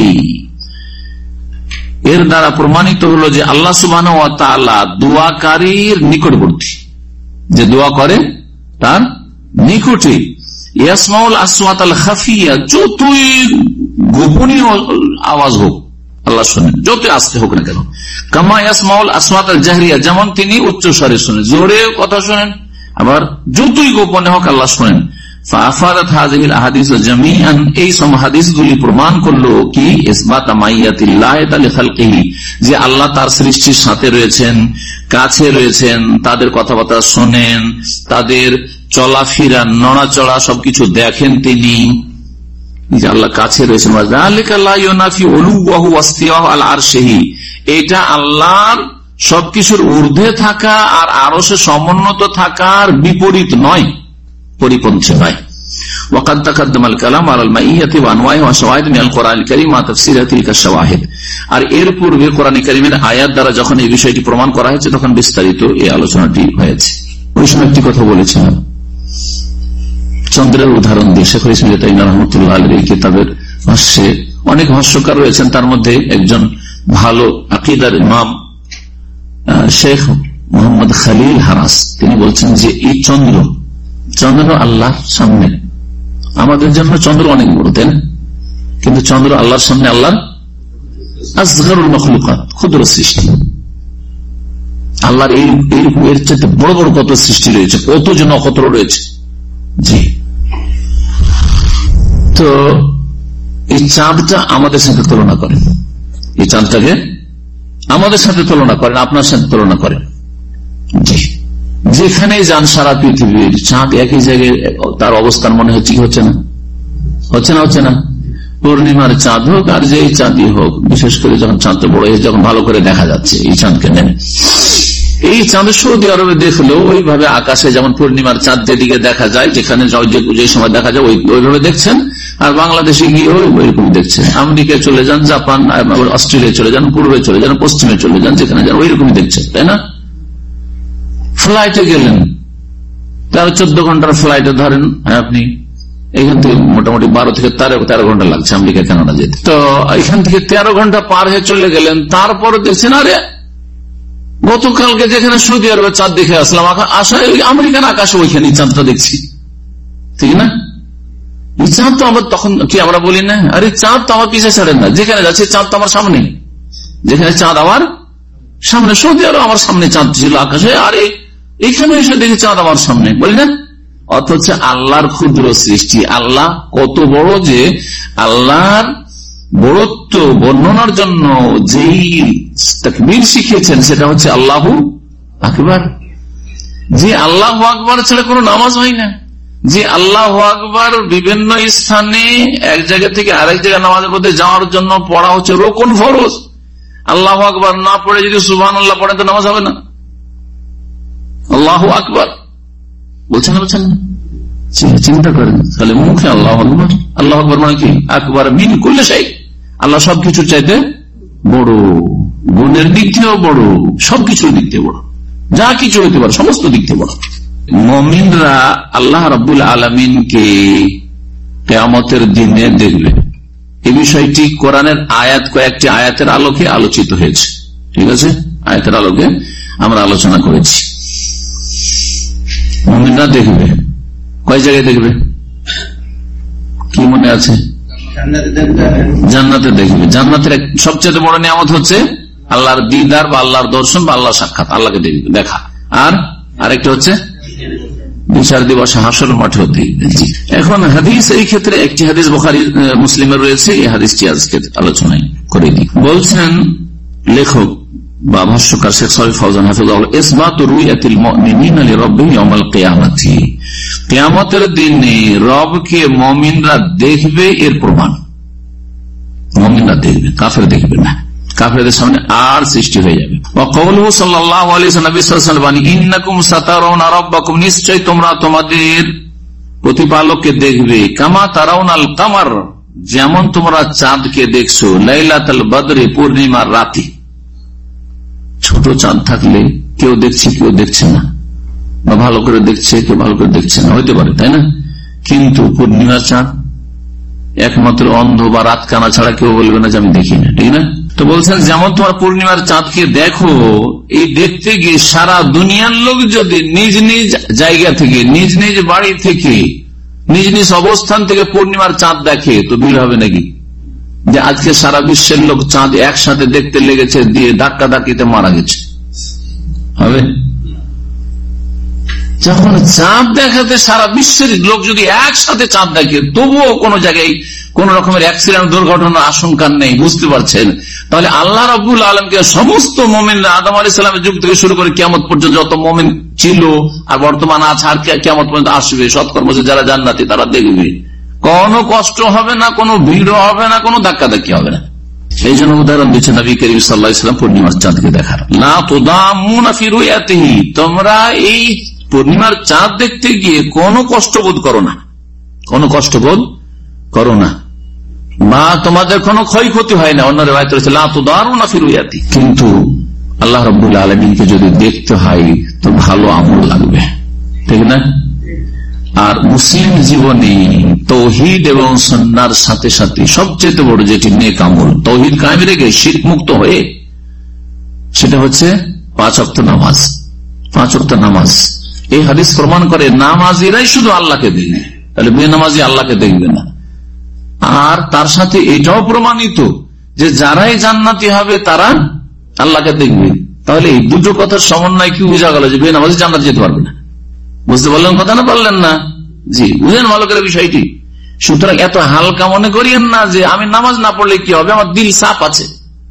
এর দ্বারা প্রমাণিত হলো যে আল্লাহ সুবহানাহু ওয়া তাআলা দোয়াকারীর নিকটবর্তী, যে দোয়া করে তার নিকটে। ইয়াসমাউল আসওয়াতাল খাফিয়া, যতই গোপনীয় আওয়াজ হোক আল্লাহ শোনেন, যত আস্তে হোক না কেন। কামা ইয়াসমাউল আসওয়াতাল জাহরিয়া, যেমন তিনি উচ্চ স্বরে শোনেন, জোরে কথা শোনেন, আবার যতই গোপনে হোক আল্লাহ শোনেন। ফাআফাদাত হাযিহিল আহাদিস জামিআন, এই সব হাদিসগুলি প্রমাণ করলো কি ইসবাত মাইয়াতিল্লাহ তাআলা খালকিহি, যে আল্লাহ তার সৃষ্টির সাথে রয়েছেন, কাছে রয়েছেন, তাদের কথাবার্তা শোনেন, তাদের চলাফেরা নড়াচড়া সবকিছু দেখেন তিনি, যে আল্লাহ কাছে রয়েছেন। যালিকা লা ইউনাফি উলুওয়াহু ওয়াসতিওয়াহু আলা আরশিহি, এটা আল্লাহর সবকিছুর ঊর্ধ্বে থাকা আর আরশে সমুন্নত থাকার বিপরীত নয়, পরিপন্থী নয়। ওয়াকাদ তাকাদ্দামাল কালাম আলাল মাইয়াতি ওয়া আনওয়াইহি ওয়া শাওয়াহিদ মিনাল কোরআনিল কারীম মা তাফসীরি তিলকা শাওয়াহিদ। আর এর পূর্বে কোরআন কারীমের আয়াত দ্বারা যখন এই বিষয়টি প্রমাণ করা হয়েছে তখন বিস্তারিত এই আলোচনাটি হয়েছে। ওই সময় একটি কথা বলেছিলাম চন্দ্রের উদাহরণ দিয়ে, শেখুল ইসলাম ইবনে তাইমিয়া রাহমাতুল্লাহ আলাইহি এই কিতাবের ভাষ্যে অনেক ভাষ্যকার রয়েছেন, তার মধ্যে একজন ভালো আকীদার ইমাম শেখ মোহাম্মদ খলিল হারাস, তিনি বলছেন যে এই চন্দ্র চন্দ্র আল্লাহর সামনে, আমাদের জন্য চন্দ্র অনেক বড়, তাই না? কিন্তু চন্দ্র আল্লাহর সামনে আল্লাহর আসগারুল মখলুকাত, ক্ষুদ্র সৃষ্টি। আল্লাহর এই এর চাইতে বড় বড় কত সৃষ্টি রয়েছে, কত যে নক্ষত্র রয়েছে। জি, তো এই চাঁদটা আমাদের সাথে তুলনা করেন, এই চাঁদটাকে আমাদের সাথে তুলনা করেন, আপনার সাথে তুলনা করেন। জি, যেখানে যান সারা পৃথিবীর চাঁদ একই জায়গায়, তার অবস্থান মনে হচ্ছে কি হচ্ছে না, হচ্ছে না হচ্ছে না পূর্ণিমার চাঁদ হোক আর যে চাঁদই হোক, বিশেষ করে যখন চাঁদটা বড় হয়ে যখন ভালো করে দেখা যাচ্ছে এই চাঁদকে নেন, এই চাঁদ সৌদি আরবে দেখলেও ওইভাবে আকাশে যেমন পূর্ণিমার চাঁদ যেদিকে দেখা যায়, যেখানে যে সময় দেখা যায় ওইভাবে দেখছেন, আর বাংলাদেশে গিয়ে ওইরকম দেখছেন। আমেরিকায় চলে যান, জাপান, অস্ট্রেলিয়ায় চলে যান, পূর্বে চলে যান, পশ্চিমে চলে যান, যেখানে যান ওইরকমই দেখছেন, তাই না? ফ্লাইটে গেলেন, তেরো চোদ্দ ঘন্টার ফ্লাইটে ধরেন আপনি, এখান থেকে মোটামুটি বারো থেকে তেরো তেরো ঘন্টা লাগছে আমেরিকা কানাডা যেতে, তো এখান থেকে তেরো ঘন্টা পার হয়ে চলে গেলেন, তারপরে দেখছেন আরে গতকালকে যেখানে সৌদি আরবে চাঁদ দেখে আসলাম, আসা আমেরিকান আকাশে ওইখানে চাঁদটা দেখছি, ঠিক না? চাঁদ তো আমার, তখন কি আমরা বলি না, আরে চাঁদ তো আমার পিছিয়ে ছাড়েন না, যেখানে যাচ্ছে চাঁদ তো আমার সামনে, যেখানে চাঁদ আমার সামনে, সৌদি আরব আমার সামনে চাঁদ ছিল আকাশে, আরে এখানে এসে দেখি চাঁদ আমার সামনে, বলি না? অথচ আল্লাহর ক্ষুদ্র সৃষ্টি, আল্লাহ কত বড়, যে আল্লাহর বড়ত্ব বর্ণনার জন্য যেই তাকবীর শিখিয়েছেন সেটা হচ্ছে আল্লাহু আকবার। যে আল্লাহু আকবার ছাড়া কোনো নামাজ হয় না, যে আল্লাহু আকবার বিভিন্ন স্থানে এক জায়গা থেকে আরেক জায়গায় নামাজের মধ্যে যাওয়ার জন্য পড়া হচ্ছে রোকন ফরজ। আল্লাহু আকবার না পড়ে যদি সুবহানাল্লাহ পড়েন তো নামাজ হবে না। আল্লাহু আকবার বলছেন না, বলছেন না? চিন্তা করেন তাহলে, মুখে আল্লাহু আকবার, আল্লাহু আকবার মানে কি? আকবার মিন কুল্লি শাই, আল্লাহ সবকিছুর চাইতে বড়, গুণের দিক থেকেও বড়, সবকিছুর দিক থেকে বড়, যা কিছু হইতে পারে সমস্ত দিক থেকে বড়। মুমিনরা আল্লাহ রাব্বুল আলামিনকে কিয়ামতের দিনে দেখবে, এই বিষয়টি কোরআনের আয়াত, কয়েকটি আয়াতের আলোকে আলোচিত হয়েছে, ঠিক আছে? আয়াতের আলোকে আমরা আলোচনা করেছি। মুমিনরা দেখবে, কয় জায়গায় দেখবে কি মনে আছে? জান্নাতে দেখবে। জান্নাতের সবচেয়ে বড় নিয়ামত হচ্ছে আল্লাহর দিদার বা আল্লাহর দর্শন বা আল্লাহর সাক্ষাৎ, আল্লাহকে দেখবে, দেখা। আর আরেকটা হচ্ছে বিচার দিবস হাসর মাঠেও দেখবে। এখন হাদিস, এই ক্ষেত্রে একটি হাদিস বুখারী মুসলিমের রয়েছে, এই হাদিসটি আজকে আলোচনায় করে দিই। বলছেন লেখক বা ভাষ্যকার শেখ সালেহ ফাওজান হাফিজাহুল্লাহ, ইসবাতু রুয়াতিল মুমিনিনা লিরাব্বিহিম ইয়াওমাল কিয়ামাতি, কিয়ামতের দিনে রবকে মুমিনরা দেখবে এর প্রমাণ। মুমিনরা দেখবে, কাফের দেখবে না, কাফেরদের সামনে আর সৃষ্টি হয়ে যাবে। ওয়া কওলুহু সাল্লাল্লাহু আলাইহি ওয়াসাল্লাম, ইন্নাকুম সাতারাউনা রাব্বাকুম, নিশ্চয় তোমরা তোমাদের প্রতিপালককে দেখবে, কামা তারাউনাল কামার, যেমন তোমরা চাঁদকে দেখছো, লাইলাতুল বদরে, পূর্ণিমার রাতে। ছোট চাঁদ থাকলে কেউ দেখছে কেউ দেখছে না, বা ভালো করে দেখছে কেউ ভালো করে দেখছে না, হইতে পারে, তাই না? কিন্তু পূর্ণিমার চাঁদ একমাত্র অন্ধ বা রাত কানা ছাড়া কেউ বলবে না যে আমি দেখি না, ঠিক না? তো বলছেন যেমন তোমার পূর্ণিমার চাঁদকে দেখো, এই দেখতে গিয়ে সারা দুনিয়ার লোক যদি নিজ নিজ জায়গা থেকে, নিজ নিজ বাড়ি থেকে, নিজ নিজ অবস্থান থেকে পূর্ণিমার চাঁদ দেখে, তো ভিড় হবে নাকি? যে আজকে সারা বিশ্বের লোক চাঁদ একসাথে দেখতে লেগেছে, দিয়ে ধাক্কা ধাক্কিতে মারা গেছে, হবে? যখন চাঁদ দেখাতে সারা বিশ্বের লোক যদি একসাথে চাঁদ দেখে, তবুও কোন জায়গায় কোন রকমের অ্যাক্সিডেন্ট দুর্ঘটনার আশঙ্কা নেই, বুঝতে পারছেন? তাহলে আল্লাহ রাব্বুল আলামিনকে সমস্ত মুমিন, আদম আলাইহিস সালামের যুগ থেকে শুরু করে কিয়ামত পর্যন্ত যত মুমিন ছিল আর বর্তমান আছে আর কিয়ামত পর্যন্ত আসবে, সৎকর্ম যারা জান্নাতি তারা দেখবে, কোনো কষ্ট হবে না, কোনো ভিড় হবে না, কোনো ধাক্কাধাক্কি হবে না। এই জন্য উদাহরণ দিচ্ছেন নবী করিম সাল্লাল্লাহু আলাইহি ওয়াসাল্লাম পূর্ণিমার চাঁদকে দেখার। লা তুদামুনা ফি রুয়াতিহি, তোমরা এই পূর্ণিমার চাঁদ দেখতে গিয়ে কোনো কষ্টবোধ করো না, কোনো কষ্টবোধ করো না, বা তোমাদের কোনো ক্ষয়ক্ষতি হয় না। অন্য রিওয়ায়াতে রয়েছে লা তুদারুনা ফি রুয়াতি। কিন্তু আল্লাহ রাব্বুল আলামিনকে যদি দেখতে হয় তো ভালো আমল লাগবে, ঠিক না? আর মুসলিম জীবনে তৌহিদ এবং সুন্নাহর সাথে সাথে সবচেয়ে বড় যেটি নেক আমল, তৌহিদ কায়েম রেখে শিরক মুক্ত হয়ে, সেটা হচ্ছে পাঁচ ওয়াক্ত নামাজ। পাঁচ ওয়াক্ত নামাজ, এই হাদিস প্রমাণ করে নামাজিরাই শুধু আল্লাহকে দেখবে, তাহলে বেনামাজি আল্লাহকে দেখবে না। আর তার সাথে এটাও প্রমাণিত যে যারাই জান্নাতি হবে তারা আল্লাহকে দেখবে। তাহলে এই দুটো কথার সমন্বয় কি বোঝা গেল যে বেনামাজি জান্নাত যেতে পারবে না? বুঝতে পারলেন কথা না পারলেন না? জি, বুঝেন ভালো করে বিষয়টি। সুতরাং এত হালকা মনে করিয়েন না যে আমি নামাজ না পড়লে কি হবে, আমার দিল সাফ আছে।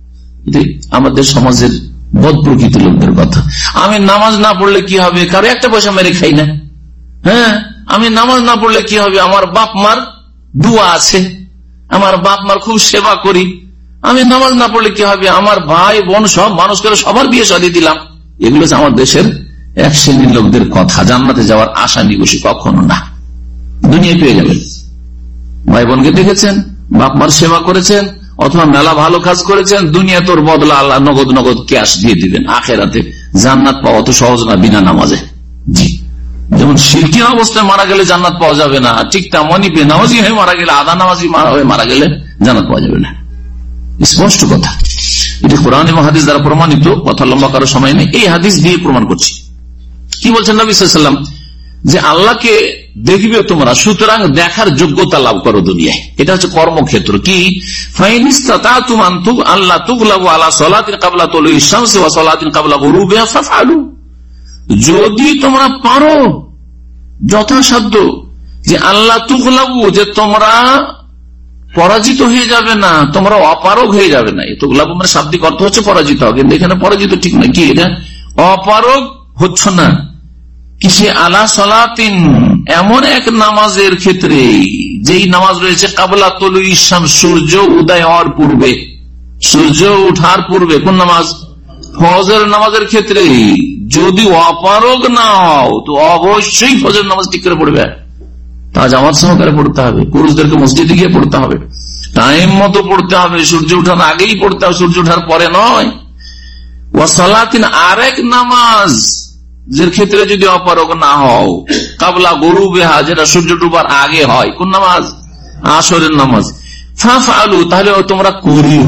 আমাদের সমাজের বদ প্রকৃতির লোকদের কথা, আমি নামাজ না পড়লে কি হবে, কারো একটা পয়সা মেরে খাই না। হ্যাঁ, আমি নামাজ না পড়লে কি হবে, আমার বাপ মার দোয়া আছে, আমার বাপ মার খুব সেবা করি। আমি নামাজ না পড়লে কি হবে, আমার ভাই বোন সব মানুষ করে সবার বিয়ে শাদী দিলাম। এগুলো আমার দেশের এক শ্রেণীর লোকদের কথা। জান্নাতে যাওয়ার আশা নিবসি কখনো না। দুনিয়ায় পেয়ে যাবেন, ভাই বোনকে দেখেছেন, বাপ মার সেবা করেছেন, অথবা মেলা ভালো কাজ করেছেন, দুনিয়া তোর বদলা আল্লাহ নগদ নগদ ক্যাশ দিয়ে দিবেন। আখেরাতে জান্নাত পাওয়া তো সহজ না বিনা নামাজে। জি, যেমন শিরকি অবস্থায় মারা গেলে জান্নাত পাওয়া যাবে না, ঠিক তেমনই বেনামাজি হয়ে মারা গেলে, আধা নামাজি হয়ে মারা গেলে জান্নাত পাওয়া যাবে না। স্পষ্ট কথা, এটি কোরআন এবং হাদিস দ্বারা প্রমাণিত। কথা লম্বা করার সময় নেই, এই হাদিস দিয়ে প্রমাণ করছি। কি বলছেন নবী সাল্লাল্লাহু আলাইহি ওয়াসাল্লাম, যে আল্লাহকে দেখবে তোমরা, সুতরাং দেখার যোগ্যতা লাভ করো দুনিয়ায়। এটা হচ্ছে কর্মক্ষেত্র। কি ফাইন ইসতাতাতুম আন আল্লাহ তুগলাবু আলা সালাতিন ক্বাবলা তুলুই শামসি ওয়া সালাতিন ক্বাবলা গুরুবিহা ফাফআলু, যদি তোমরা পারো যথাসাধ্য যে আল্লাহ তুগলাবু, যে তোমরা পরাজিত হয়ে যাবে না, তোমরা অপারগ হয়ে যাবে না। তুগলাবু মানে শাব্দিক অর্থ হচ্ছে পরাজিত হবে, কিন্তু এখানে পরাজিত ঠিক না, কি এটা অপারগ হচ্ছ না। কিসে? আলা সালাতিন, এমন এক নামাজের ক্ষেত্রে, যেই নামাজ রয়েছে কাবলা তুলুই শামস, সূর্য উদয় হওয়ার পূর্বে, সূর্য ওঠার পূর্বে। কোন নামাজ? ফজর নামাজের ক্ষেত্রে যদি অপারগ না হও তো অবশ্যই ফজর নামাজ ঠিক করে পড়বে, তা জামাত সহকারে পড়তে হবে, পুরুষদেরকে মসজিদে গিয়ে পড়তে হবে, টাইম মতো পড়তে হবে, সূর্য ওঠার আগেই পড়তে হবে, সূর্য ওঠার পরে নয়। ওয়া সালাতিন, আরেক নামাজ যের ক্ষেত্রে যদি অপারগ না হও, কাবলা গুরুবিহা, যেটা সূর্য ডুবার আগে হয়। কোন নামাজ? আসরের নামাজ। ফাফআলু, তাহলে তোমরা করিও,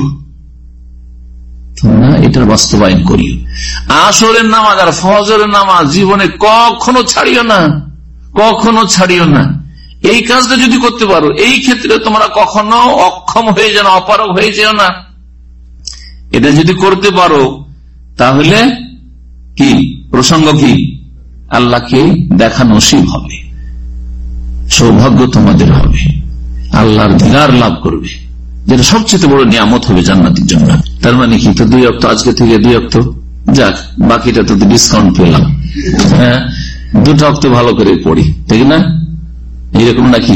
তোমরা এটার বাস্তবায়ন করিও। আসরের নামাজ আর ফজরের নামাজ জীবনে কখনো ছাড়িও না, কখনো ছাড়িও না। এই কাজটা যদি করতে পারো, এই ক্ষেত্রে তোমরা কখনো অক্ষম হয়ে যেও না, অপারগ হয়ে যেও না। এটা যদি করতে পারো তাহলে কি প্রসঙ্গ, কি আল্লাহকে দেখা নসিব হবে, সৌভাগ্য তোমাদের হবে, আল্লাহর দিদার লাভ করবে, যেটা সবচেয়ে বড় নিয়ামত হবে জান্নাতের জন্য। তার মানে কি, তো দুই অক্ত আজকে থেকে দুই অক্ত যাক, বাকিটা তো ডিসকাউন্ট পেলাম। হ্যাঁ, দুটো অক্ত ভালো করে পড়ি, ঠিক না? এইরকম নাকি?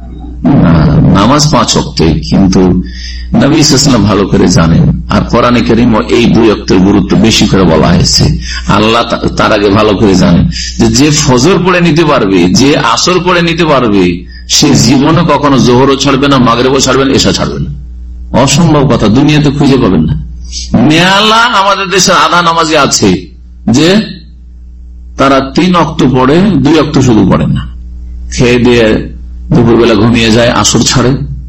নামাজ পাঁচ অক্তে, কিন্তু নবী সাল্লাল্লাহু ভালো করে জানেন, আর কোরআনে কারীম এই দুই অক্তের গুরুত্ব বেশি করে বলা হয়েছে। আল্লাহ তার আগে ভালো করে জানেন যে যে ফজর পড়ে নিতে পারবে, যে আসর পড়ে নিতে পারবে, সে জীবনে কখনো জোহরও ছাড়বে না, মাগরিবও ছাড়বে না, এশা ছাড়বে না। অসম্ভব কথা, দুনিয়াতে খুঁজে পাবেন না। মেলা আমাদের দেশের আধা নামাজি আছে যে তারা তিন অক্ত পড়ে, দুই অক্ত শুধু পড়ে না, খেয়ে দিয়ে দুপুরবেলা ঘুমিয়ে যায়, আসর ছাড়ে,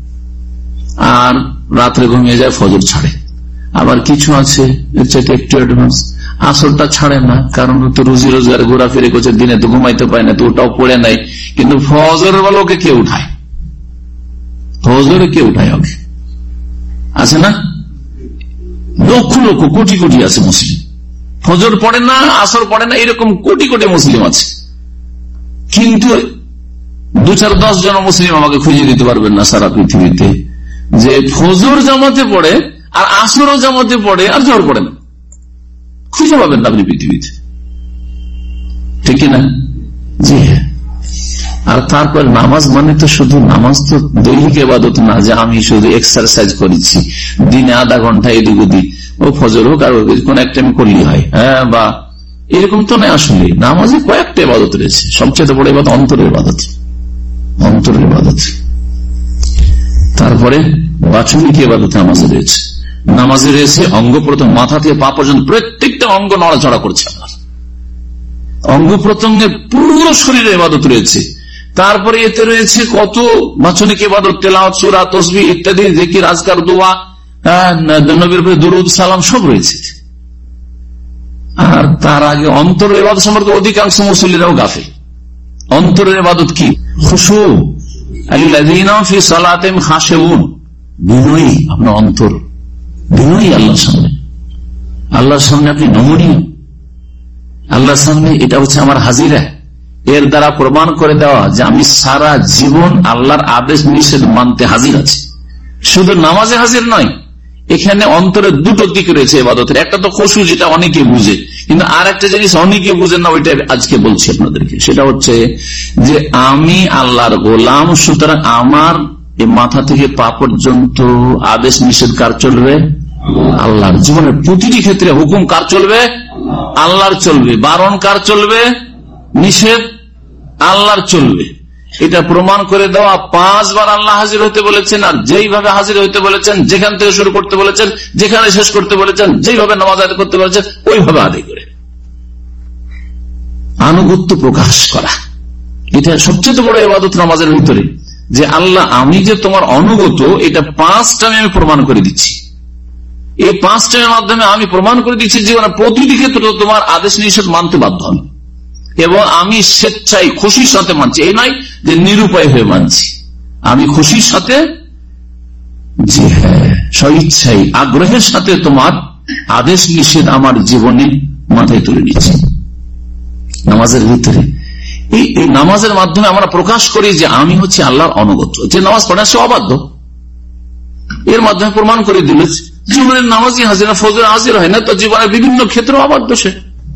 আর রাত্রে ঘুমিয়ে যায়, ফজর ছাড়ে। আবার কিছু আছে একটু অ্যাডভান্স, আসরটা ছাড়ে না, কারণ তো রুজি রোজগার ঘোরাফেরি করছে, দিনে তো ঘুমাইতে পায় না, তো ওটাও পড়ে নাই, কিন্তু ফজরের বেলা ওকে কে উঠায়, ফজরে কে উঠায় ওকে, আছে না? লক্ষ লক্ষ কোটি কোটি আছে মুসলিম, ফজর পড়ে না, আসর পড়ে না, এরকম কোটি কোটি মুসলিম আছে। কিন্তু দু চার দশ জন মুসলিম আমাকে খুঁজে দিতে পারবেন না সারা পৃথিবীতে যে ফজর জামাতে পড়ে আর আসরও জামাতে পড়ে আর জোহর পড়ে না। খুঁজে পাবেন না আপনি পৃথিবীতে, ঠিক না? জি হ্যাঁ। আর তারপর নামাজ মানে তো শুধু নামাজ তো দৈনিক ইবাদত না যে আমি শুধু এক্সারসাইজ করেছি দিনে আধা ঘন্টা এদিক ওদিক, ও ফজর হোক আর কোন একটা টাইম করলেই হয়, হ্যাঁ, বা এরকম তো নয়। আসলে নামাজে কয়েকটা ইবাদত রয়েছে, সবচেয়ে বড় ইবাদত অন্তরের ইবাদত, অন্তরের ইবাদত। তারপরে বাচনিক ইবাদত নামাজে রয়েছে। নামাজে রয়েছে অঙ্গ প্রত্যঙ্গ, মাথা থেকে পা পর্যন্ত প্রত্যেকটা অঙ্গ নড়াচড়া করছে আপনার, অঙ্গ প্রত্যঙ্গের পুরো শরীরে ইবাদত রয়েছে। তারপরে এতে রয়েছে কত বাচনিক ইবাদত, তেলাওয়াত, সূরা, তাসবিহ ইত্যাদি, জিকির, আজকার, দোয়া, নবীর উপরে দুরূদ সালাম সব রয়েছে। আর তার আগে অন্তরের ইবাদত সম্পর্কে অধিকাংশ মুসল্লিরাও গাফিল। অন্তরের ইবাদত কি? খুশু, আল্লাযীনা ফি সালাতিহিম খাশিউন, বিনয়ী। আপনার অন্তর বিনয়ী আল্লাহর সামনে, আল্লাহর সামনে আপনি নমনীয়, আল্লাহর সামনে এটা হচ্ছে আমার হাজিরা। এর দ্বারা প্রমাণ করে দেওয়া যে আমি সারা জীবন আল্লাহর আদেশ নিষেধ মানতে হাজির আছি। শুধু নামাজে হাজির নয়, এখানে অন্তরের দুটো দিক রয়েছে ইবাদতের। একটা তো খুশু, যেটা অনেকে বুঝে, কিন্তু আর একটা জিনিস অনেকে বুঝেন না, ওইটা আজকে বলছি আপনাদেরকে। সেটা হচ্ছে যে আমি আল্লাহর গোলাম, সুতরাং আমার এই মাথা থেকে পা পর্যন্ত আদেশ নিষেধ কার চলবে? আল্লাহর। জীবনের প্রতিটি ক্ষেত্রে হুকুম কার চলবে? আল্লাহর চলবে। বারণ কার চলবে? নিষেধ আল্লাহর চলবে। এটা প্রমাণ করে দেওয়া, পাঁচবার আল্লাহ হাজির হতে বলেছেন, আর যেইভাবে হাজির হইতে বলেছেন, যেখান থেকে শুরু করতে বলেছেন, যেখানে শেষ করতে বলেছেন, যেইভাবে নামাজ আদায় করতে বলেছেন ওইভাবে আদায় করে আনুগত্য প্রকাশ করা। এটা সবচেয়ে বড় ইবাদত নামাজের ভিতরে, যে আল্লাহ আমি যে তোমার অনুগত, এটা পাঁচটা আমি প্রমাণ করে দিচ্ছি। এই পাঁচটার মাধ্যমে আমি প্রমাণ করে দিচ্ছি জীবনে প্রতিটি ক্ষেত্রে তোমার আদেশ নিষেধ মানতে বাধ্য হন, এবং আমি স্বেচ্ছায় খুশির সাথে মানছি। এই নয় যে নিরুপায় হয়ে মানছি, আমি খুশির সাথে, জি হ্যাঁ, স্বইচ্ছায় আগ্রহের সাথে তোমার আদেশ নিষেধ আমার জীবনে মাথায় তুলে নিচ্ছি নামাজের ভিতরে। এই নামাজের মাধ্যমে আমরা প্রকাশ করি যে আমি হচ্ছে আল্লাহর অনুগত। যে নামাজ পড়ে সে অবাধ্য, এর মাধ্যমে প্রমাণ করে দিল জীবনের নামাজই হাজির, ফজর হাজির হয় না, তো জীবনের বিভিন্ন ক্ষেত্রে অবাধ্য সে,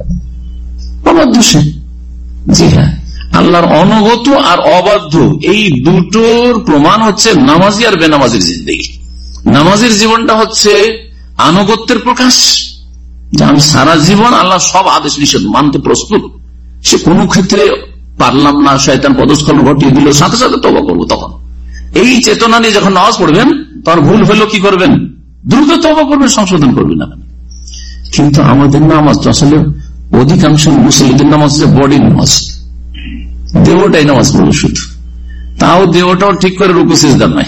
অবাধ্য সে। জি হ্যাঁ, আল্লাহর অনুগত আর অবাধ্য এই দুটোর প্রমাণ হচ্ছে নামাজি আর বেনামাজির জিন্দেগি। নামাজির জীবনটা হচ্ছে আনুগত্যের প্রকাশ, যে আমি সারা জীবন আল্লাহ সব আদেশ নিষেধ মানতে প্রস্তুত। সে কোনো ক্ষেত্রে পারলাম না, শয়তান পদস্খলন ঘটিয়ে দিল, সাথে সাথে তওবা করবো। তখন এই চেতনা নিয়ে যখন নামাজ পড়বেন, তখন ভুল হলো কি করবেন? দ্রুত তওবা করবেন, সংশোধন করবেন না। কিন্তু আমাদের নামাজ তো আসলে অধিকাংশ মুসলিমদের নামাজ হচ্ছে বডি নামাজ, দেহটাই নামাজ পড়বে শুধু, তাও দেহটাও ঠিক করে রুকু সিজদা নাই।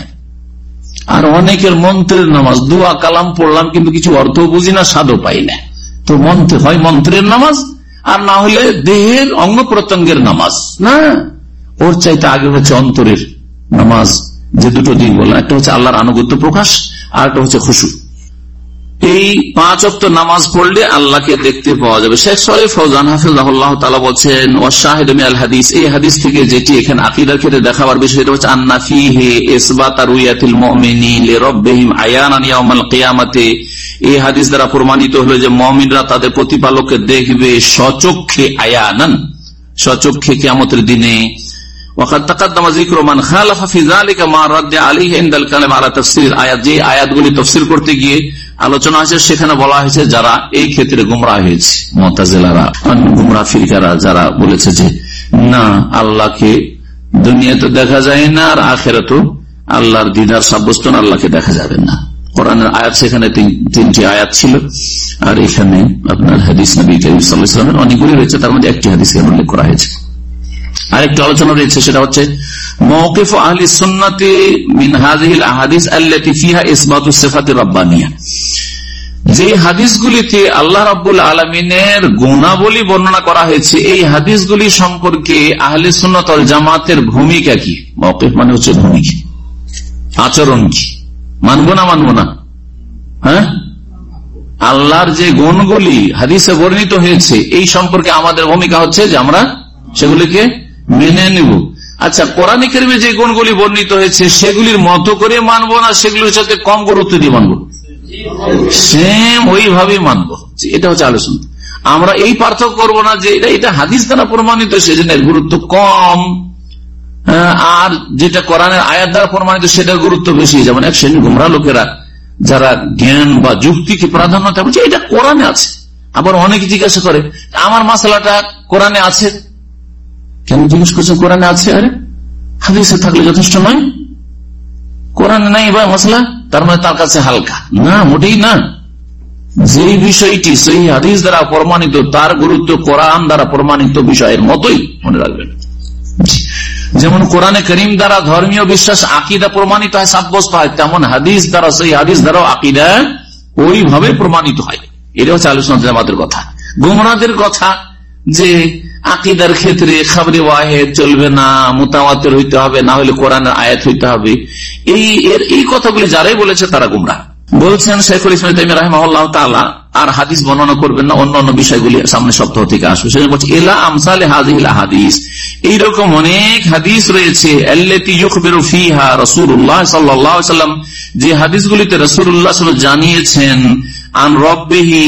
আর অনেকের মন্ত্রের নামাজ, দোয়া কালাম পড়লাম কিন্তু কিছু অর্থ বুঝি না, স্বাদও পাই না। তো মন্ত্র হয় মন্ত্রের নামাজ, আর না হলে দেহের অঙ্গ প্রত্যঙ্গের নামাজ। না, ওর চাইতে আগে হচ্ছে অন্তরের নামাজ। যে দুটো দিক বললাম, একটা হচ্ছে আল্লাহর আনুগত্য প্রকাশ, আর একটা হচ্ছে খুশু। এই পাঁচ ওয়াক্ত নামাজ পড়লে আল্লাহকে দেখতে পাওয়া যাবে। শেখ সালেহ ফৌজান হাফিজাহুল্লাহ তাআলা বলছেন, ওয়াশাহিদ মিনাল হাদিস, এই হাদিস থেকে যেটি এখানে আকীদার ক্ষেত্রে দেখাবার বিষয়, এটা হচ্ছে আন্না ফীহি ইসবাত রুয়াতিল মুমিনি লিরাব্বিহিম আয়ানান ইয়াউমাল কিয়ামাতি। এই হাদিস দ্বারা প্রমাণিত হলো যে মুমিনরা তাদের প্রতিপালককে দেখবে সচক্ষে, আয়ানান, সচক্ষে কিয়ামতের দিনে। ওয়াকাদ তাকাদ্দামা যিকরু মান খালাফা ফি যালিকা মা রাদ্দ আলাইহি ইনদাল কালাম আলা তাফসীর আয়াত। যে আয়াতগুলি তাফসীর করতে গিয়ে আলোচনা হয়েছে, সেখানে বলা হয়েছে যারা এই ক্ষেত্রে গুমরাহ হয়েছে, মুতাজিলারা, গুমরাহ ফিরকারা, যারা বলেছে যে না, আল্লাহকে দুনিয়াতে দেখা যায় না, আর আখিরাতেও আল্লাহর দিদার সাব্যস্ত না, আল্লাহকে দেখা যাবে না। কোরআনের আয়াত সেখানে তিনটি আয়াত ছিল, আর এখানে আপনার হাদিস নবী কারীম সাল্লাল্লাহু আলাইহি ওয়াসাল্লামের অনেকগুলি রয়েছে, তার মধ্যে একটি হাদিস উল্লেখ করা হয়েছে। আরেকটা আলোচনা রয়েছে, সেটা হচ্ছে মাওকিফ আহলি সুন্নাতি মিন হাযিহিল আহাদিস আল্লাতী ফিহা ইসবাতুস সিফাতির রাব্বানিয়া। যে হাদিসগুলিতে আল্লাহ রাব্বুল আলামিনের গুণাবলী বর্ণনা করা হয়েছে, এই হাদিসগুলি সম্পর্কে আহলে সুন্নাত ওয়াল জামাতের ভূমিকা কি? মাওকিফ মানে হচ্ছে ভূমিকা, আচরণ কি, মানবো না মানবো না? হ্যাঁ, আল্লাহর যে গুণগুলি হাদিসে বর্ণিত হয়েছে এই সম্পর্কে আমাদের ভূমিকা হচ্ছে যে আমরা সেগুলিকে মেনে নেব। আচ্ছা, কোরআনে কারিমে যে গুণগুলি বর্ণিত হয়েছে সেগুলির মতো করে মানবো না সেগুলির সাথে কম গুরুত্ব দিয়ে মানবো? সেম ওইভাবে মানবো। এটা হচ্ছে আলোচনা। আমরা এই পার্থক্য করবো না যে এটা এটা হাদিস দ্বারা প্রমাণিত সেজন্য এর গুরুত্ব কম, আর যেটা কোরআনের আয়াত দ্বারা প্রমাণিত সেটার গুরুত্ব বেশি। যেমন এক শ্রেণী গোমরা লোকেরা যারা জ্ঞান বা যুক্তিকে প্রাধান্য দেয় বলছে এটা কোরআনে আছে। আবার অনেকে জিজ্ঞাসা করে আমার মাসলাটা কোরআনে আছে, কেন জিজ্ঞেস করছে কোরআনে আছে? আরে হাদিসে থাকলে যথেষ্ট নয়? কোরআনে নাই বা মশলা তার মানে তার কাছে হালকা না, মোটেই না। যে বিষয়টি সেই হাদিস দ্বারা প্রমাণিত তার গুরুত্ব কোরআন দ্বারা প্রমাণিত বিষয়ের মতোই, মনে রাখবেন। যেমন কোরআনে করিম দ্বারা ধর্মীয় বিশ্বাস আকীদা প্রমাণিত হয়, সাব্যস্ত হয়, তেমন হাদিস দ্বারা সেই হাদিস দ্বারাও আকীদা ওইভাবে প্রমাণিত হয়। এটা হচ্ছে আলোচনা জামাতের কথা। গোমরাদের কথা যে আকীদার ক্ষেত্রে খাবরে ওয়াহিদ চলবে না, মুতাওয়াতির হইতে হবে, না হলে কোরআনের আয়াত হইতে হবে, এই এই কথাগুলি যারাই বলেছে তারা গোমরা। বলছেন শাইখুল ইসলাম ইবনে তাইমিয়া রাহিমাহুল্লাহ তাআলা আর হাদিস বর্ণনা করবেন না, অন্য অন্য বিষয়গুলি সামনে সপ্তাহ থেকে আসবে। সেজন্য বলছে ইলা আমসালে হাযিহিল হাদিস, এইরকম অনেক হাদিস রয়েছে আল্লাতী ইখবিরু ফিহা রাসূলুল্লাহ সাল্লাল্লাহু আলাইহি ওয়াসাল্লাম, যে হাদিসগুলিতে রাসূলুল্লাহ সাল্লাল্লাহু আলাইহি ওয়াসাল্লাম জানিয়েছেন আন রাব্বিহি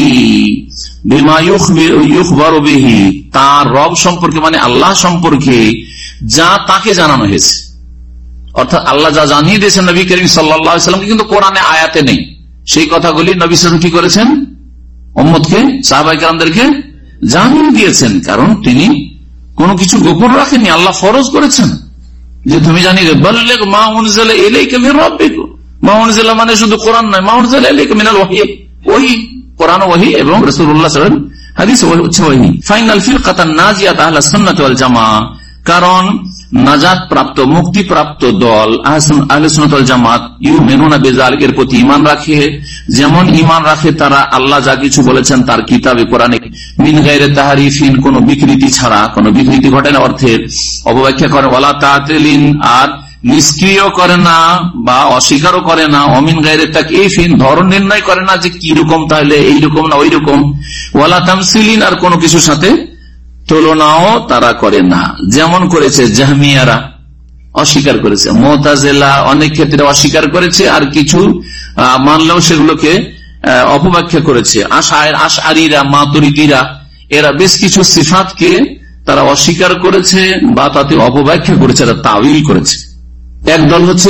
বিমা ইখবারু বিহি, তার রব সম্পর্কে মানে আল্লাহ সম্পর্কে যা তাকে জানানো হয়েছে। অর্থাৎ আল্লাহ যা জানিয়ে দিয়েছেন নবী করিম সাল্লাল্লাহু আলাইহি ওয়াসাল্লামকে, কিন্তু কোরআনে আয়াতে নেই। সেই কথাগুলি নবী সাল্লাল্লাহু আলাইহি ওয়াসাল্লাম কি করেছেন? উম্মতকে, সাহাবায়ে কেরামদেরকে জানিয়ে দিয়েছেন। কারণ তিনি কোনো কিছু গোপন রাখেননি, আল্লাহ ফরজ করেছেন যে তুমি জানিয়ে দেবে বাল্লিগ মা উনজিলা ইলাইকা মির রাব্বিক। মা উনজিলা মানে শুধু কোরআন নয়, মা উনজিলা ইলাইকা মিনাল ওয়াহী, ওহী, কোরআন ওহী এবং রাসূলুল্লাহ সাল্লাল্লাহু আলাইহি ওয়াসাল্লাম হাদিস হচ্ছে ওহী। ফাইনাল ফিরকাতান নাজিয়াত আহলাস সুন্নাত ওয়াল জামাআহ, কারণ নাজাত প্রাপ্ত মুক্তি প্রাপ্ত দল আহলে সুন্নাত ওয়াল জামাত ইউমিনুনা বিযালিকের প্রতি ঈমান রাখে, যেমন ঈমান রাখে তারা আল্লাহ যা কিছু বলেছেন তার কিতাবে কোরআনে, মিন গায়রি তাহরিফিন, কোন বিকৃতি ছাড়া, কোন বিকৃতি ঘটে না, অর্থের অবব্যাখ্যা করে, ওয়ালা তাতিলিন, আর নিষ্ক্রিয় করে না বা অস্বীকারও করে না, অমিন গায়রি তাকয়িফিন, ধরন নির্ণয় করে না যে কি রকম তাহলে এইরকম না ওই রকম, ওয়ালা তামসিলিন, আর কোনো কিছুর সাথে তুলনাও তারা করে না, যেমন করেছে জাহমিয়ারা, অস্বীকার করেছে, মুতাজিলা অনেক ক্ষেত্রে অস্বীকার করেছে, আর কিছু মানলেও সেগুলোকে অপব্যাখ্যা করেছে। আশআরীরা, মাতুরিদীরা, এরা বেশ কিছু সিফাতকে তারা অস্বীকার করেছে বা তাতে অপব্যাখ্যা করেছে, এরা তাওয়িল করেছে। একদল হচ্ছে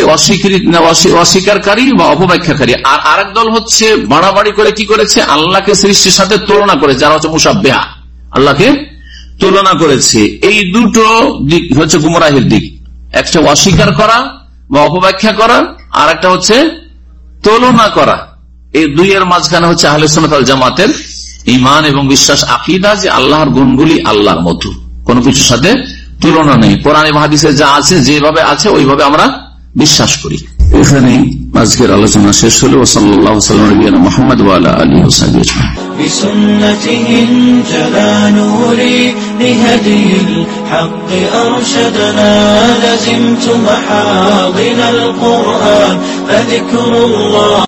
অস্বীকারী বা অপব্যাখ্যাকারী, আর আরেক দল হচ্ছে বাড়াবাড়ি করে কি করেছে, আল্লাহকে সৃষ্টির সাথে তুলনা করে, যারা হচ্ছে মুশাব্বিহা, আল্লাহকে তুলনা করেছে। এই দুটো দিক হচ্ছে গুমরাহের দিক, একটা অস্বীকার করা বা অপব্যাখ্যা করা, আর একটা হচ্ছে তুলনা করা। এই দুইয়ের মাঝখানে হচ্ছে আহলে সুন্নাত ওয়াল জামাতের ঈমান এবং বিশ্বাস, আকীদা, যে আল্লাহর গুণগুলি আল্লাহর মতো, কোনো কিছুর সাথে তুলনা নেই। কোরআন এবং হাদিসে যা আছে যেভাবে আছে ওইভাবে আমরা বিশ্বাস করি। এখানেই আজকের আলোচনা শেষ হলো। সাল্লাল্লাহু আলাইহি ওয়া সাল্লাম মুহাম্মদ ওয়া আলা আলিহি ওয়া সাহবিহি আজমাইন। بسنته انجلى نوري لهدي الحق أرشدنا لزمت محاضن القرآن فذكر الله